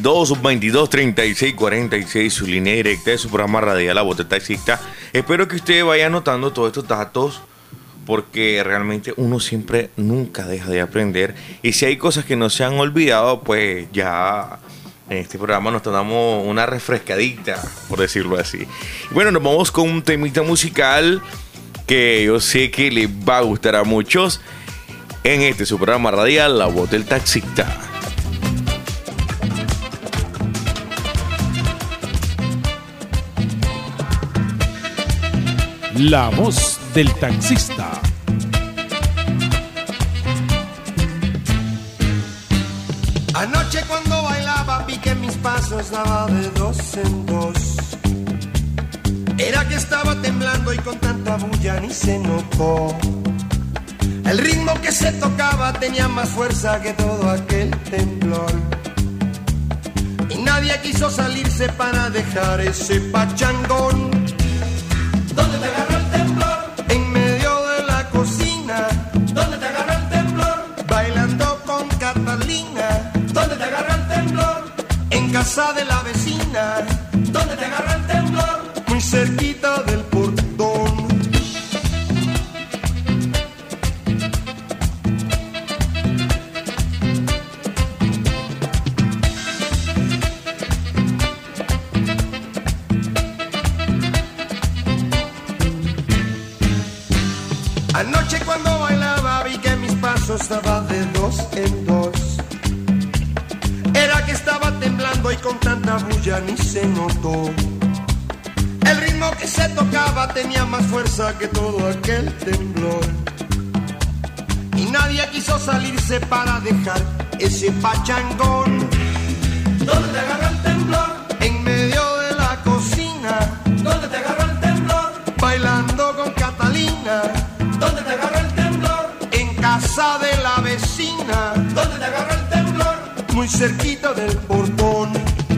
36 su línea directa de su programa radial La Voz del Taxista. Espero que usted vaya anotando todos estos datos, porque realmente uno siempre nunca deja de aprender. Y si hay cosas que no se han olvidado, pues ya en este programa nos damos una refrescadita, por decirlo así. Bueno, nos vamos con un temita musical que yo sé que les va a gustar a muchos. en este su programa radial, La Voz del Taxista. La Voz del Taxista. Anoche cuando bailaba vi que mis pasos daba de dos en dos. Era que estaba temblando y con tanta bulla ni se notó. El ritmo que se tocaba tenía más fuerza que todo aquel temblor. Y nadie quiso salirse para dejar ese pachangón. ¿Dónde te agarró el temblor? En medio de la cocina. ¿Dónde te agarró el temblor? Bailando con Catalina. ¿Dónde te agarró el temblor? En casa de la vecina. ¿Dónde te agarró el temblor? Muy cerquita del portón. Anoche cuando bailaba vi que mis pasos daban de dos en dos. Era que estaba temblando y con tanta bulla ni se notó. El ritmo que se tocaba tenía más fuerza que todo aquel temblor. Y nadie quiso salirse para dejar ese pachangón. ¿Dónde te agarró el temblor? En medio de la cocina. ¿Dónde te agarró el temblor? Bailando con Catalina. ¿Dónde te agarró el temblor? En casa de la vecina. ¿Dónde te agarró el temblor? Muy cerquita del portón.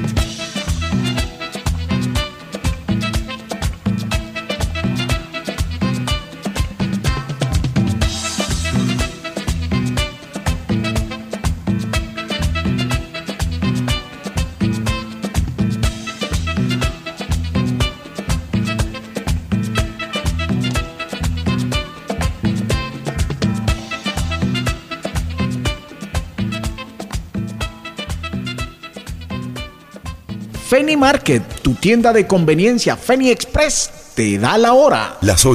Feni Market, tu tienda de conveniencia Feni Express, te da la hora. Las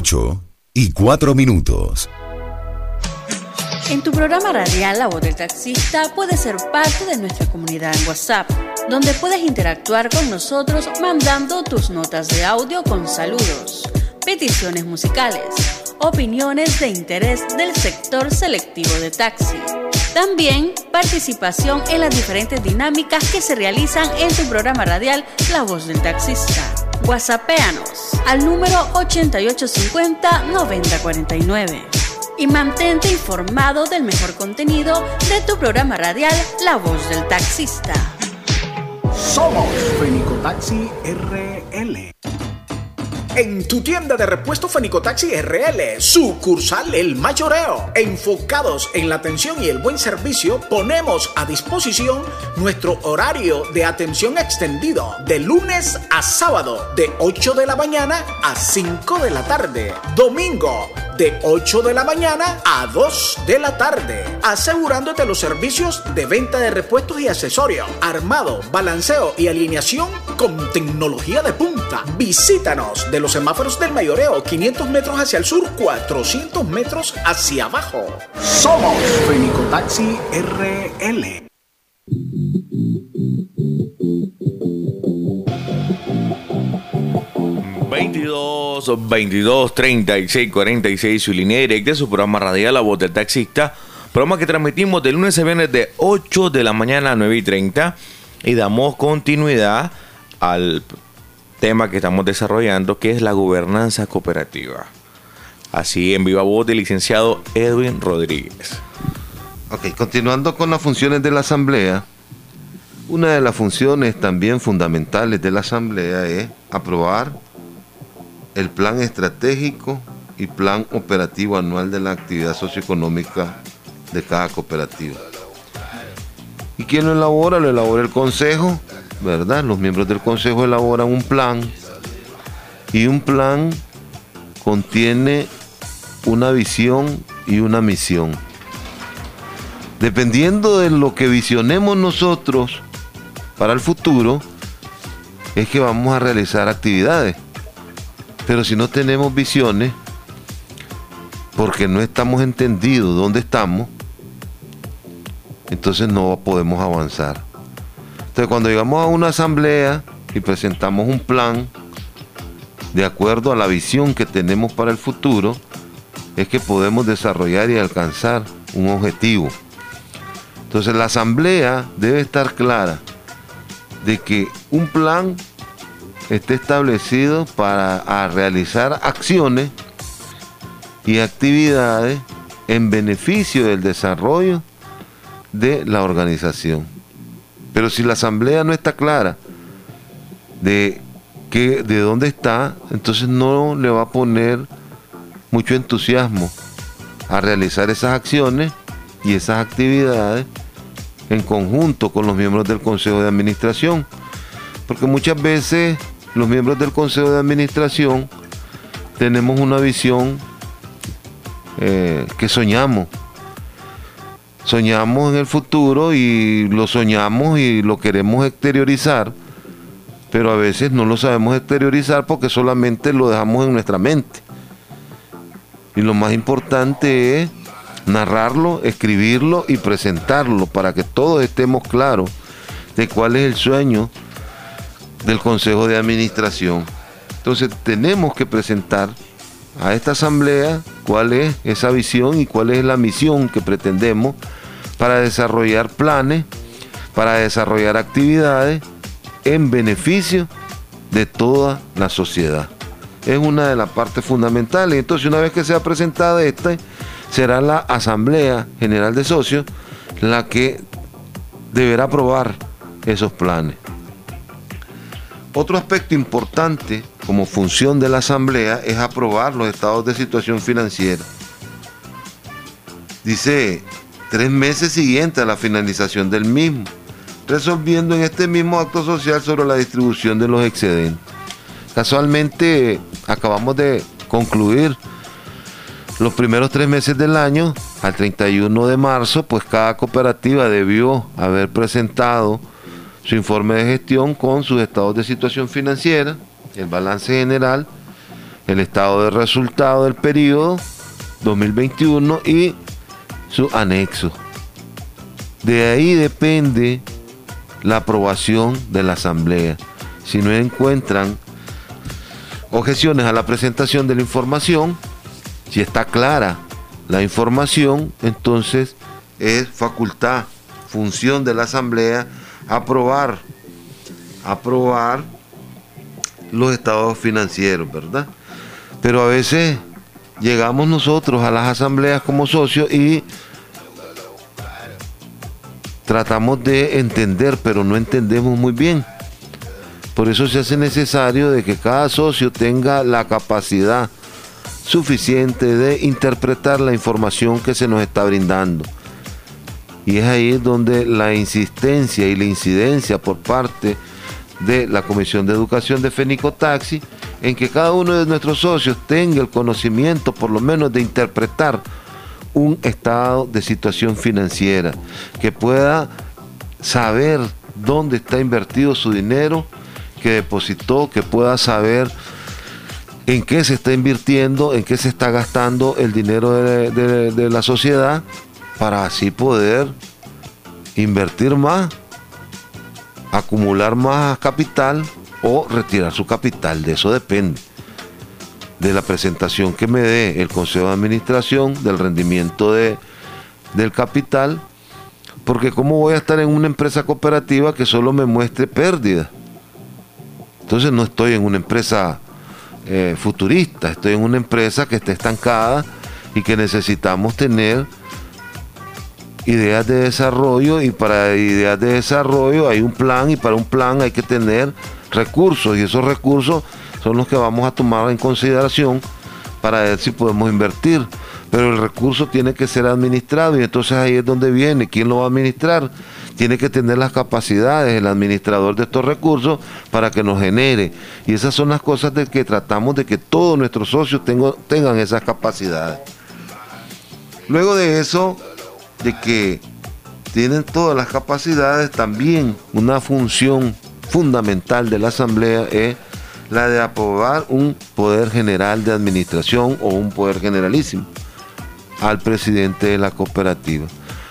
8:04. En tu programa radial La Voz del Taxista puedes ser parte de nuestra comunidad en WhatsApp, donde puedes interactuar con nosotros mandando tus notas de audio con saludos, peticiones musicales, opiniones de interés del sector selectivo de taxi. También participación en las diferentes dinámicas que se realizan en tu programa radial La Voz del Taxista. WhatsAppéanos al número 8850-9049 y mantente informado del mejor contenido de tu programa radial La Voz del Taxista. Somos Fenicotaxi RL. En tu tienda de repuesto Fenicotaxi RL, sucursal El Mayoreo, enfocados en la atención y el buen servicio, ponemos a disposición nuestro horario de atención extendido de lunes a sábado de 8 de la mañana a 5 de la tarde, domingo de 8 de la mañana a 2 de la tarde, asegurándote los servicios de venta de repuestos y accesorios, armado, balanceo y alineación con tecnología de punta. Visítanos de los semáforos del Mayoreo, 500 metros hacia el sur, 400 metros hacia abajo. Somos Fenicotaxi RL. ...22, 36, 46... su línea directa, su programa radial La Voz del Taxista, programa que transmitimos de lunes a viernes de 8 de la mañana a 9:30... y damos continuidad al tema que estamos desarrollando, que es la gobernanza cooperativa. Así, en viva voz del licenciado Edwin Rodríguez. Ok, continuando con las funciones de la Asamblea, una de las funciones también fundamentales de la Asamblea es aprobar el plan estratégico y plan operativo anual de la actividad socioeconómica de cada cooperativa. ¿Y quién lo elabora? Lo elabora el Consejo, ¿verdad? Los miembros del Consejo elaboran un plan, y un plan contiene una visión y una misión. Dependiendo de lo que visionemos nosotros para el futuro, es que vamos a realizar actividades. Pero si no tenemos visiones, porque no estamos entendidos dónde estamos, entonces no podemos avanzar. Entonces cuando llegamos a una asamblea y presentamos un plan de acuerdo a la visión que tenemos para el futuro, es que podemos desarrollar y alcanzar un objetivo. Entonces la asamblea debe estar clara de que un plan esté establecido para realizar acciones y actividades en beneficio del desarrollo de la organización. Pero si la asamblea no está clara de dónde está, entonces no le va a poner mucho entusiasmo a realizar esas acciones y esas actividades en conjunto con los miembros del Consejo de Administración, porque muchas veces los miembros del Consejo de Administración tenemos una visión que soñamos en el futuro y lo soñamos y lo queremos exteriorizar, pero a veces no lo sabemos exteriorizar porque solamente lo dejamos en nuestra mente. Y lo más importante es narrarlo, escribirlo y presentarlo para que todos estemos claros de cuál es el sueño del Consejo de Administración. Entonces tenemos que presentar a esta asamblea cuál es esa visión y cuál es la misión que pretendemos para desarrollar planes, para desarrollar actividades en beneficio de toda la sociedad. Es una de las partes fundamentales. Entonces, una vez que sea presentada esta, será la Asamblea General de Socios la que deberá aprobar esos planes. Otro aspecto importante como función de la Asamblea es aprobar los estados de situación financiera. Dice 3 meses siguientes a la finalización del mismo, resolviendo en este mismo acto social sobre la distribución de los excedentes. Casualmente acabamos de concluir los primeros 3 meses del año. Al 31 de marzo, pues cada cooperativa debió haber presentado su informe de gestión con sus estados de situación financiera, el balance general, el estado de resultado del periodo 2021 y su anexo. De ahí depende la aprobación de la asamblea. Si no encuentran objeciones a la presentación de la información, si está clara la información, entonces es facultad, función de la asamblea aprobar los estados financieros, ¿verdad? Pero a veces llegamos nosotros a las asambleas como socios y tratamos de entender, pero no entendemos muy bien. Por eso se hace necesario de que cada socio tenga la capacidad suficiente de interpretar la información que se nos está brindando. Y es ahí donde la insistencia y la incidencia por parte de la Comisión de Educación de Fenicotaxi en que cada uno de nuestros socios tenga el conocimiento por lo menos de interpretar un estado de situación financiera, que pueda saber dónde está invertido su dinero que depositó, que pueda saber en qué se está invirtiendo, en qué se está gastando el dinero de la sociedad, para así poder invertir más, acumular más capital o retirar su capital. De eso depende de la presentación que me dé el Consejo de Administración, del rendimiento del capital, porque cómo voy a estar en una empresa cooperativa que solo me muestre pérdida. Entonces no estoy en una empresa futurista, estoy en una empresa que está estancada y que necesitamos tener ideas de desarrollo, y para ideas de desarrollo hay un plan, y para un plan hay que tener recursos, y esos recursos son los que vamos a tomar en consideración para ver si podemos invertir. Pero el recurso tiene que ser administrado, y entonces ahí es donde viene quién lo va a administrar. Tiene que tener las capacidades el administrador de estos recursos para que nos genere, y esas son las cosas de que tratamos de que todos nuestros socios tengan esas capacidades. Luego de eso, de que tienen todas las capacidades, también una función fundamental de la asamblea es la de aprobar un poder general de administración o un poder generalísimo al presidente de la cooperativa.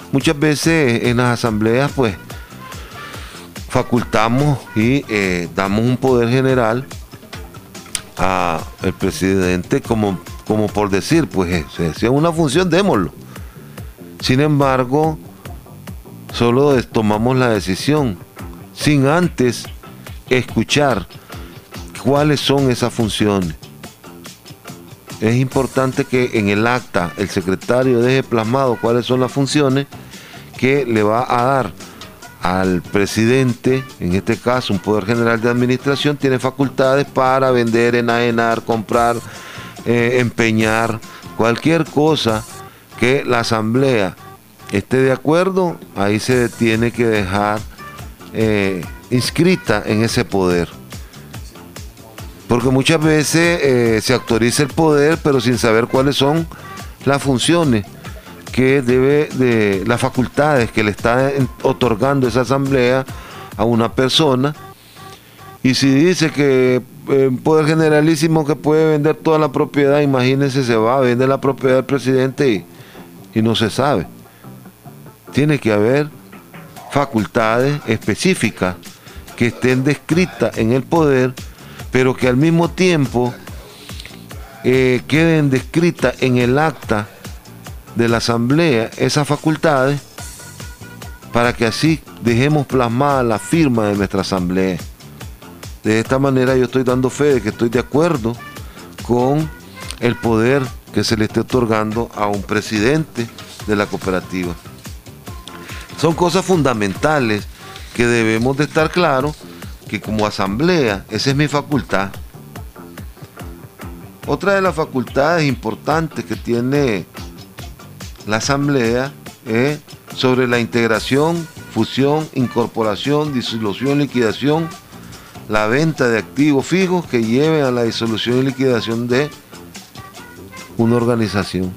muchas veces en las asambleas pues facultamos y damos un poder general al presidente como por decir, pues si es una función, démoslo. Sin embargo, solo tomamos la decisión sin antes escuchar cuáles son esas funciones. Es importante que en el acta el secretario deje plasmado cuáles son las funciones que le va a dar al presidente, en este caso un poder general de administración, tiene facultades para vender, enajenar, comprar, empeñar, cualquier cosa que la asamblea esté de acuerdo, ahí se tiene que dejar inscrita en ese poder. Porque muchas veces se autoriza el poder, pero sin saber cuáles son las funciones que debe, las facultades que le está otorgando esa asamblea a una persona. Y si dice que un poder generalísimo que puede vender toda la propiedad, imagínense, se va a vender la propiedad del presidente y no se sabe. Tiene que haber facultades específicas que estén descritas en el poder, pero que al mismo tiempo queden descritas en el acta de la asamblea esas facultades, para que así dejemos plasmada la firma de nuestra asamblea. De esta manera yo estoy dando fe de que estoy de acuerdo con el poder que se le esté otorgando a un presidente de la cooperativa. Son cosas fundamentales que debemos de estar claros, que como asamblea, esa es mi facultad. Otra de las facultades importantes que tiene la asamblea es sobre la integración, fusión, incorporación, disolución, liquidación, la venta de activos fijos que lleven a la disolución y liquidación de una organización.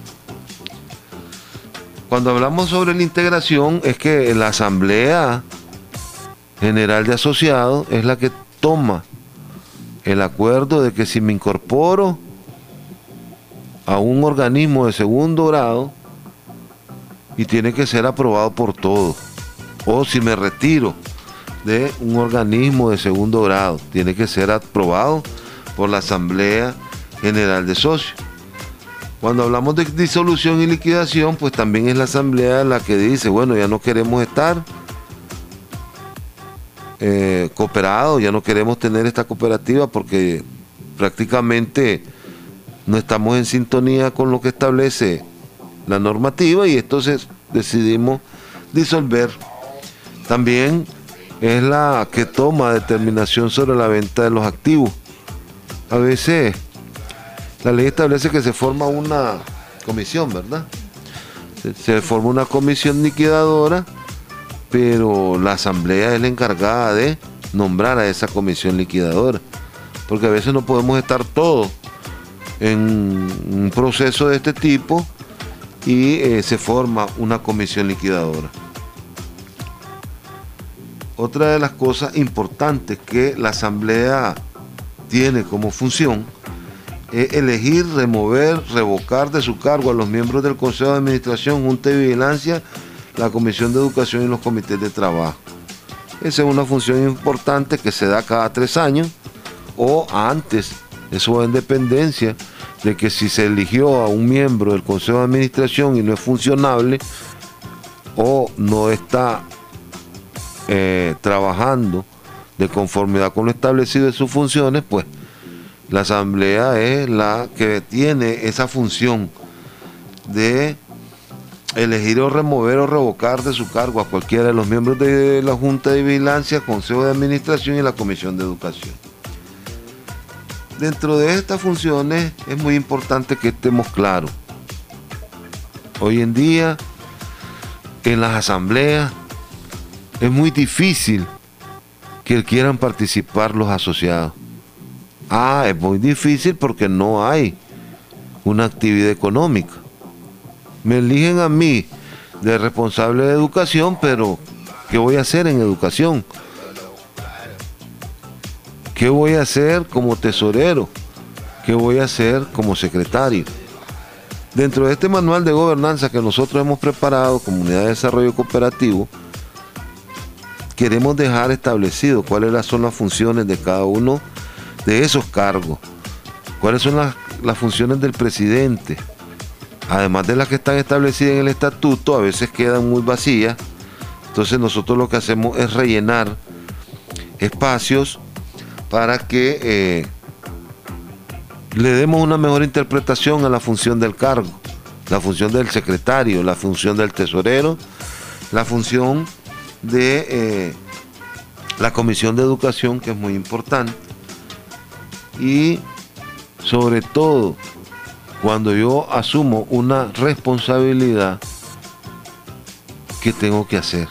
Cuando hablamos sobre la integración, es que la Asamblea General de Asociados es la que toma el acuerdo de que si me incorporo a un organismo de segundo grado, y tiene que ser aprobado por todos, o si me retiro de un organismo de segundo grado, tiene que ser aprobado por la Asamblea General de Socios. Cuando hablamos de disolución y liquidación, pues también es la asamblea la que dice, bueno, ya no queremos estar cooperados, ya no queremos tener esta cooperativa porque prácticamente no estamos en sintonía con lo que establece la normativa, y entonces decidimos disolver. También es la que toma determinación sobre la venta de los activos. A veces la ley establece que se forma una comisión, ¿verdad? Se forma una comisión liquidadora, pero la asamblea es la encargada de nombrar a esa comisión liquidadora, porque a veces no podemos estar todos en un proceso de este tipo y se forma una comisión liquidadora. Otra de las cosas importantes que la asamblea tiene como función es elegir, remover, revocar de su cargo a los miembros del Consejo de Administración, Junta de Vigilancia, la Comisión de Educación y los comités de trabajo. Esa es una función importante que se da cada 3 años o antes. Eso va en dependencia de que si se eligió a un miembro del Consejo de Administración y no es funcionable o no está trabajando de conformidad con lo establecido de sus funciones, pues la asamblea es la que tiene esa función de elegir o remover o revocar de su cargo a cualquiera de los miembros de la Junta de Vigilancia, Consejo de Administración y la Comisión de Educación. Dentro de estas funciones es muy importante que estemos claros. Hoy en día, en las asambleas, es muy difícil que quieran participar los asociados. Es muy difícil porque no hay una actividad económica. Me eligen a mí de responsable de educación, pero ¿qué voy a hacer en educación? ¿Qué voy a hacer como tesorero? ¿Qué voy a hacer como secretario? Dentro de este manual de gobernanza que nosotros hemos preparado, Comunidad de Desarrollo Cooperativo, queremos dejar establecido cuáles son las funciones de cada uno de esos cargos, cuáles son las funciones del presidente, además de las que están establecidas en el estatuto, a veces quedan muy vacías. Entonces nosotros lo que hacemos es rellenar espacios para que le demos una mejor interpretación a la función del cargo, la función del secretario, la función del tesorero, la función de la Comisión de Educación, que es muy importante, y sobre todo cuando yo asumo una responsabilidad que tengo que hacer.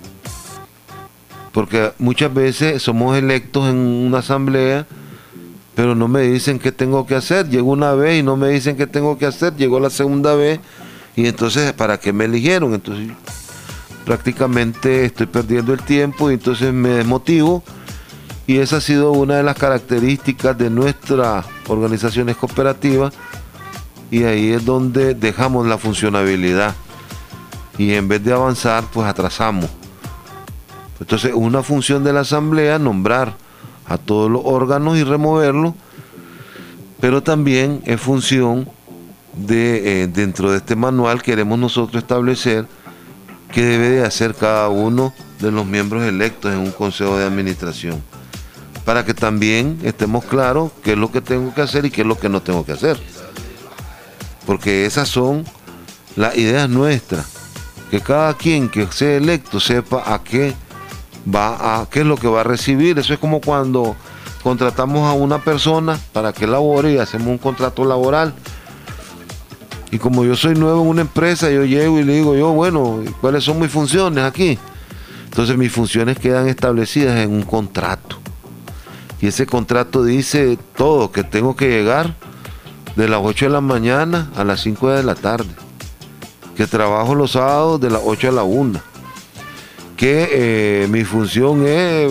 Porque muchas veces somos electos en una asamblea, pero no me dicen qué tengo que hacer. Llego una vez y no me dicen qué tengo que hacer. Llegó la segunda vez y entonces, ¿para qué me eligieron? Entonces, prácticamente estoy perdiendo el tiempo y entonces me desmotivo. Y esa ha sido una de las características de nuestras organizaciones cooperativas, y ahí es donde dejamos la funcionabilidad y en vez de avanzar, pues atrasamos. Entonces, una función de la asamblea, nombrar a todos los órganos y removerlos, pero también es función de, dentro de este manual, queremos nosotros establecer qué debe de hacer cada uno de los miembros electos en un consejo de administración, para que también estemos claros qué es lo que tengo que hacer y qué es lo que no tengo que hacer. Porque esas son las ideas nuestras, que cada quien que sea electo sepa a qué es lo que va a recibir. Eso es como cuando contratamos a una persona para que labore y hacemos un contrato laboral. Y como yo soy nuevo en una empresa, yo llego y le digo bueno, ¿cuáles son mis funciones aquí? Entonces mis funciones quedan establecidas en un contrato. Y ese contrato dice todo, que tengo que llegar de las 8 de la mañana a las 5 de la tarde, que trabajo los sábados de las 8 a la 1, que mi función es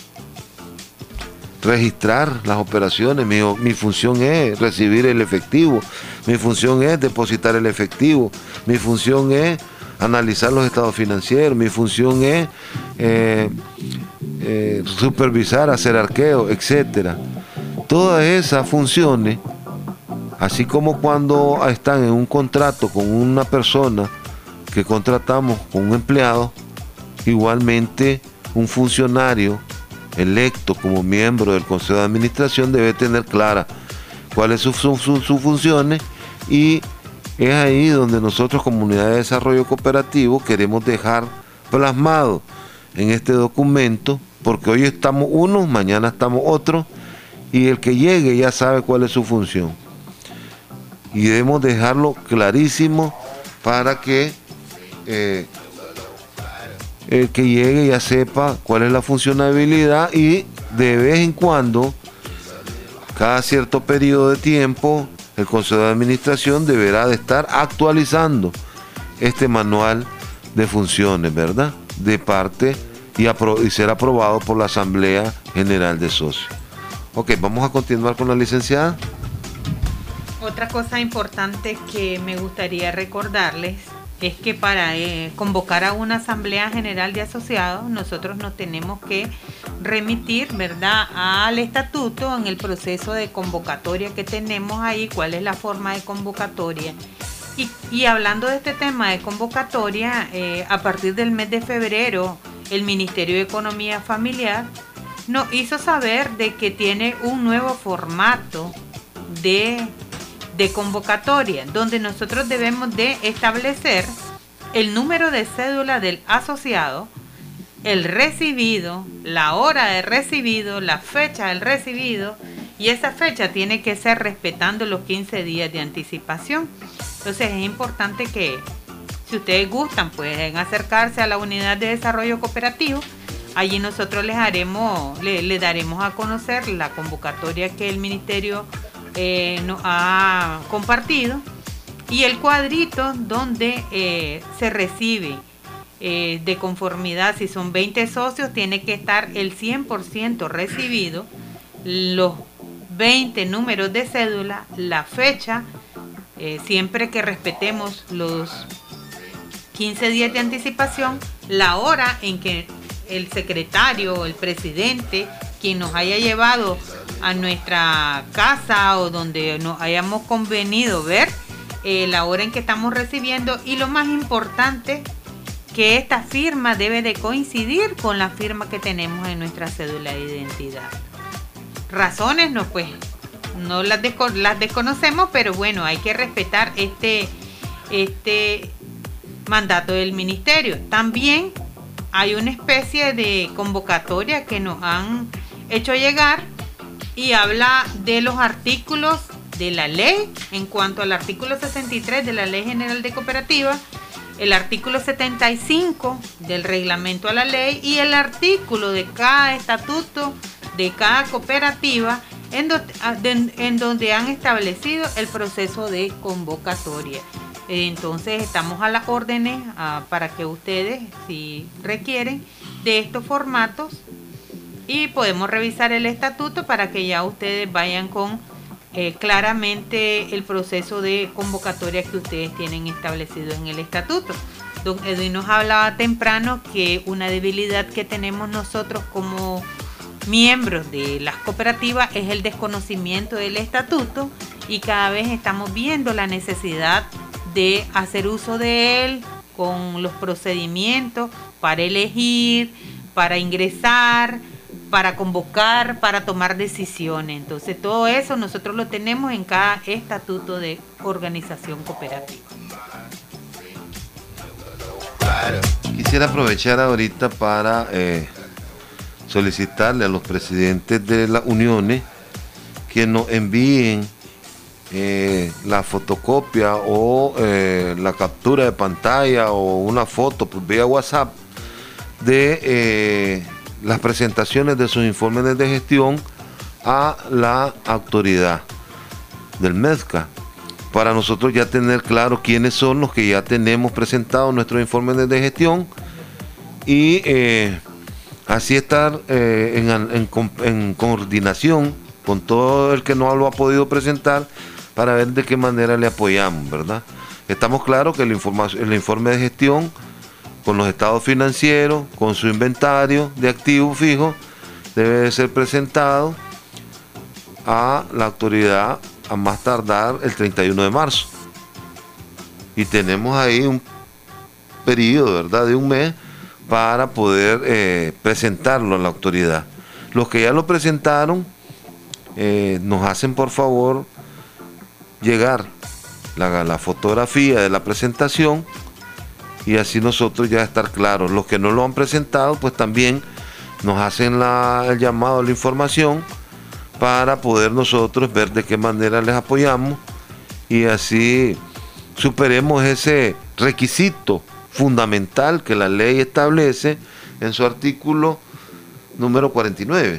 registrar las operaciones, mi función es recibir el efectivo, mi función es depositar el efectivo, mi función es analizar los estados financieros, mi función es supervisar, hacer arqueo, etcétera. Todas esas funciones, así como cuando están en un contrato con una persona que contratamos con un empleado, igualmente un funcionario electo como miembro del Consejo de Administración debe tener clara cuáles son sus funciones, y es ahí donde nosotros, Comunidad de Desarrollo Cooperativo, queremos dejar plasmado en este documento, porque hoy estamos unos, mañana estamos otros, y el que llegue ya sabe cuál es su función. Y debemos dejarlo clarísimo para que el que llegue ya sepa cuál es la funcionabilidad, y de vez en cuando, cada cierto periodo de tiempo, el Consejo de Administración deberá de estar actualizando este manual de funciones, ¿verdad? De parte y ser aprobado por la Asamblea General de Socios. Ok, vamos a continuar con la licenciada. Otra cosa importante que me gustaría recordarles es que para convocar a una Asamblea General de Asociados, nosotros nos tenemos que remitir, ¿verdad?, al estatuto en el proceso de convocatoria que tenemos ahí, cuál es la forma de convocatoria. Y hablando de este tema de convocatoria, a partir del mes de febrero, el Ministerio de Economía Familiar nos hizo saber de que tiene un nuevo formato de convocatoria, donde nosotros debemos de establecer el número de cédula del asociado, el recibido, la hora de recibido, la fecha del recibido, y esa fecha tiene que ser respetando los 15 días de anticipación. Entonces es importante que, si ustedes gustan, pueden acercarse a la Unidad de Desarrollo Cooperativo. Allí nosotros les daremos a conocer la convocatoria que el Ministerio nos ha compartido, y el cuadrito donde se recibe de conformidad. Si son 20 socios, tiene que estar el 100% recibido, los 20 números de cédula, la fecha siempre que respetemos los 15 días de anticipación, la hora en que el secretario, el presidente, quien nos haya llevado a nuestra casa o donde nos hayamos convenido ver, la hora en que estamos recibiendo, y lo más importante, que esta firma debe de coincidir con la firma que tenemos en nuestra cédula de identidad. Razones no las desconocemos, pero bueno, hay que respetar este mandato del ministerio. También hay una especie de convocatoria que nos han hecho llegar y habla de los artículos de la ley. En cuanto al artículo 63 de la Ley General de Cooperativas, el artículo 75 del reglamento a la ley y el artículo de cada estatuto de cada cooperativa en donde han establecido el proceso de convocatoria. Entonces estamos a las órdenes para que ustedes, si requieren de estos formatos, y podemos revisar el estatuto para que ya ustedes vayan con claramente el proceso de convocatoria que ustedes tienen establecido en el estatuto. Don Edwin nos hablaba temprano que una debilidad que tenemos nosotros como miembros de las cooperativas es el desconocimiento del estatuto, y cada vez estamos viendo la necesidad de hacer uso de él con los procedimientos para elegir, para ingresar, para convocar, para tomar decisiones. Entonces todo eso nosotros lo tenemos en cada estatuto de organización cooperativa. Quisiera aprovechar ahorita para solicitarle a los presidentes de las uniones que nos envíen la fotocopia o la captura de pantalla o una foto por vía WhatsApp de las presentaciones de sus informes de gestión a la autoridad del MEDCA, para nosotros ya tener claro quiénes son los que ya tenemos presentados nuestros informes de gestión y así estar en coordinación con todo el que no lo ha podido presentar para ver de qué manera le apoyamos, ¿verdad? Estamos claros que el informe de gestión con los estados financieros, con su inventario de activos fijos, debe de ser presentado a la autoridad a más tardar el 31 de marzo. Y tenemos ahí un periodo, ¿verdad?, de un mes para poder presentarlo a la autoridad. Los que ya lo presentaron, nos hacen por favor llegar la fotografía de la presentación y así nosotros ya estar claros. Los que no lo han presentado, pues también nos hacen el llamado a la información para poder nosotros ver de qué manera les apoyamos y así superemos ese requisito fundamental que la ley establece en su artículo número 47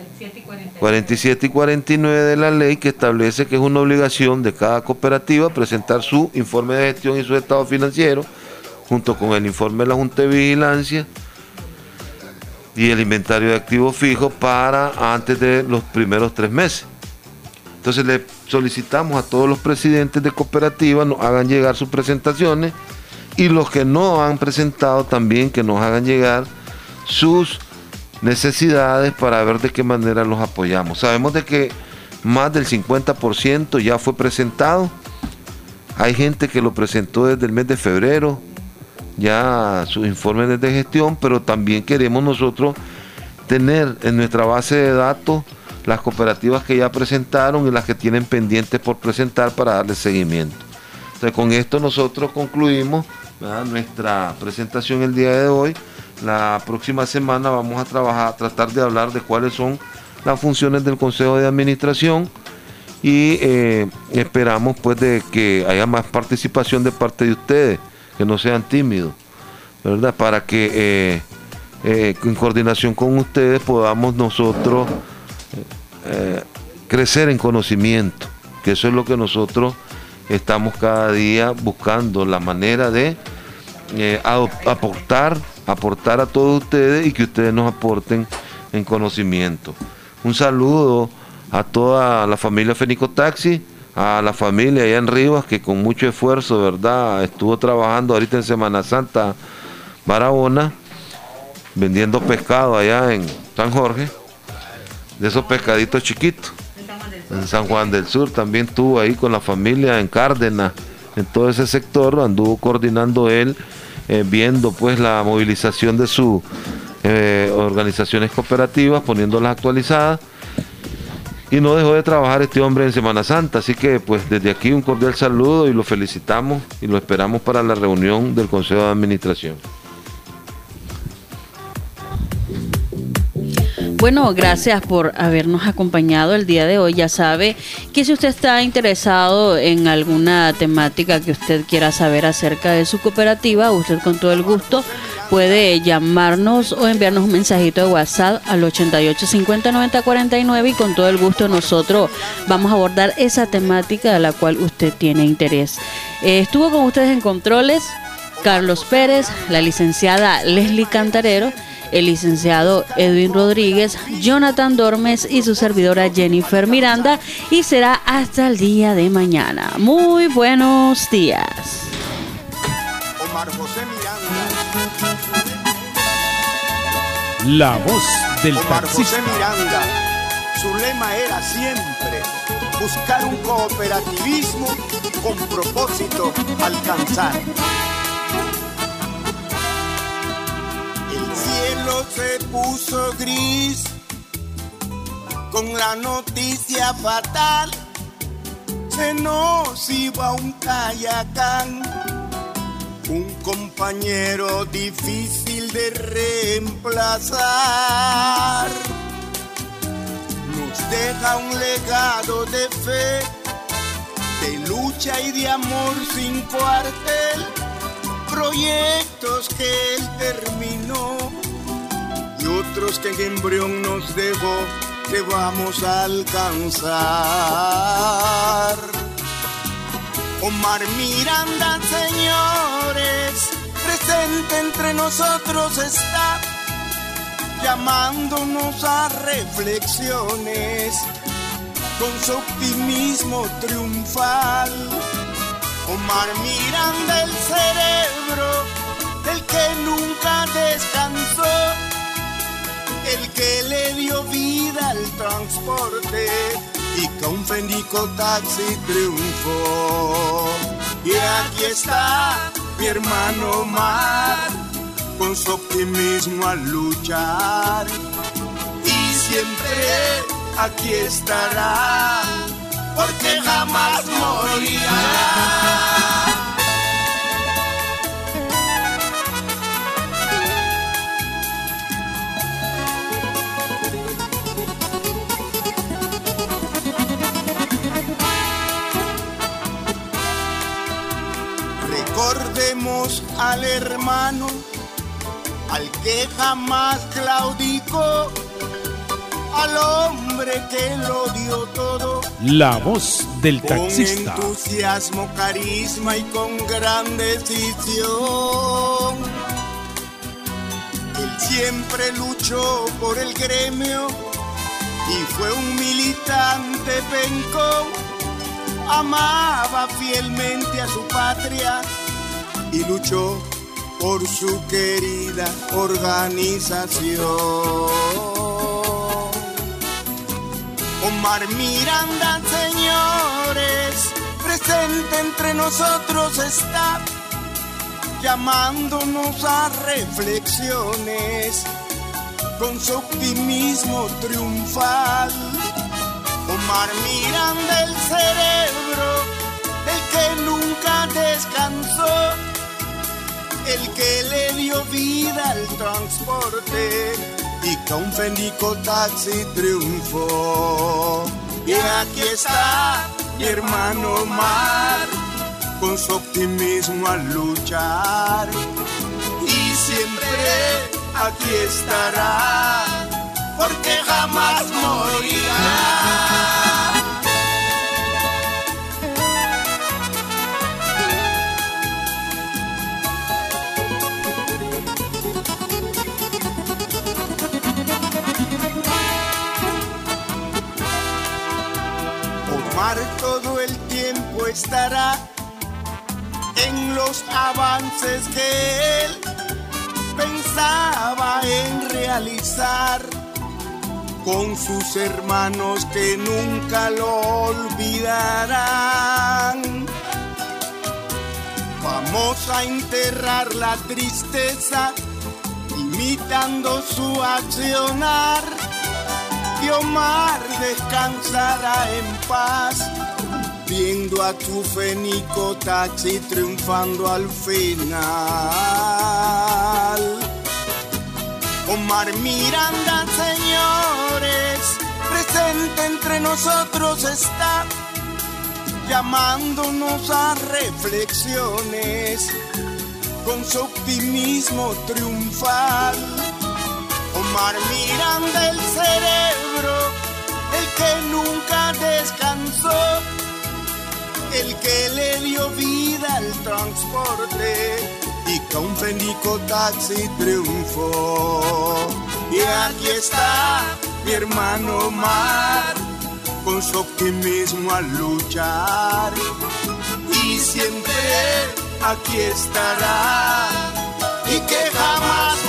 y 49 de la ley, que establece que es una obligación de cada cooperativa presentar su informe de gestión y su estado financiero junto con el informe de la Junta de Vigilancia y el inventario de activos fijos para antes de los primeros 3 meses. Entonces le solicitamos a todos los presidentes de cooperativas nos hagan llegar sus presentaciones y los que no han presentado también que nos hagan llegar sus necesidades para ver de qué manera los apoyamos. Sabemos de que más del 50% ya fue presentado. Hay gente que lo presentó desde el mes de febrero, ya sus informes de gestión, pero también queremos nosotros tener en nuestra base de datos las cooperativas que ya presentaron y las que tienen pendientes por presentar para darle seguimiento. Entonces con esto nosotros concluimos, ¿verdad?, nuestra presentación el día de hoy. La próxima semana vamos a tratar de hablar de cuáles son las funciones del Consejo de Administración y esperamos pues de que haya más participación de parte de ustedes, que no sean tímidos, ¿verdad?, para que en coordinación con ustedes podamos nosotros crecer en conocimiento, que eso es lo que nosotros estamos cada día buscando, la manera de aportar a todos ustedes y que ustedes nos aporten en conocimiento. Un saludo a toda la familia Fenicotaxi, a la familia allá en Rivas, que con mucho esfuerzo, ¿verdad?, estuvo trabajando ahorita en Semana Santa Barahona, vendiendo pescado allá en San Jorge, de esos pescaditos chiquitos. En San Juan del Sur también estuvo ahí con la familia, en Cárdenas, en todo ese sector, anduvo coordinando él, viendo pues la movilización de sus organizaciones cooperativas, poniéndolas actualizadas, y no dejó de trabajar este hombre en Semana Santa. Así que pues desde aquí un cordial saludo y lo felicitamos y lo esperamos para la reunión del Consejo de Administración. Bueno, gracias por habernos acompañado el día de hoy. Ya sabe que si usted está interesado en alguna temática que usted quiera saber acerca de su cooperativa, usted con todo el gusto puede llamarnos o enviarnos un mensajito de WhatsApp al 88 50 90 49 y con todo el gusto nosotros vamos a abordar esa temática de la cual usted tiene interés. Estuvo con ustedes en controles Carlos Pérez, la licenciada Leslie Cantarero, el licenciado Edwin Rodríguez, Jonathan Dormes y su servidora Jennifer Miranda, y será hasta el día de mañana. Muy buenos días. Omar José Miranda. La voz del Omar taxista. José Miranda, su lema era siempre buscar un cooperativismo con propósito alcanzar. El cielo se puso gris con la noticia fatal, se nos iba un Cayacán, un compañero difícil de reemplazar. Nos deja un legado de fe, de lucha y de amor sin cuartel, proyectos que él terminó y otros que en embrión nos dejó que vamos a alcanzar. Omar Miranda, señores, presente entre nosotros está, llamándonos a reflexiones con su optimismo triunfal. Omar Miranda, el cerebro del que nunca descansó, el que le dio vida al transporte y con Fenico Taxi triunfó. Y aquí está mi hermano Omar, con su optimismo al luchar, y siempre aquí estará, porque jamás morirá. Recordemos al hermano, al que jamás claudicó, al hombre que lo dio todo. La voz del taxista. Con entusiasmo, carisma y con gran decisión. Él siempre luchó por el gremio y fue un militante pencón. Amaba fielmente a su patria y luchó por su querida organización. Omar Miranda, señores, presente entre nosotros está, llamándonos a reflexiones con su optimismo triunfal. Omar Miranda, el cerebro del que nunca descansó, el que le dio vida al transporte y con Fenico Taxi triunfó. Y aquí está mi hermano Omar, con su optimismo al luchar, y siempre aquí estará, porque jamás morirá. Omar todo el tiempo conmigo estará en los avances que él pensaba en realizar con sus hermanos que nunca lo olvidarán. Vamos a enterrar la tristeza imitando su accionar, y Omar descansará en paz viendo a tu Fenico Taxi triunfando al final. Omar Miranda, señores, presente entre nosotros está, llamándonos a reflexiones con su optimismo triunfal. Omar Miranda, el cerebro, el que nunca descansó, el que le dio vida al transporte y con Fenico Taxi triunfó. Y aquí está mi hermano Omar, con su optimismo al luchar, y siempre aquí estará, y que jamás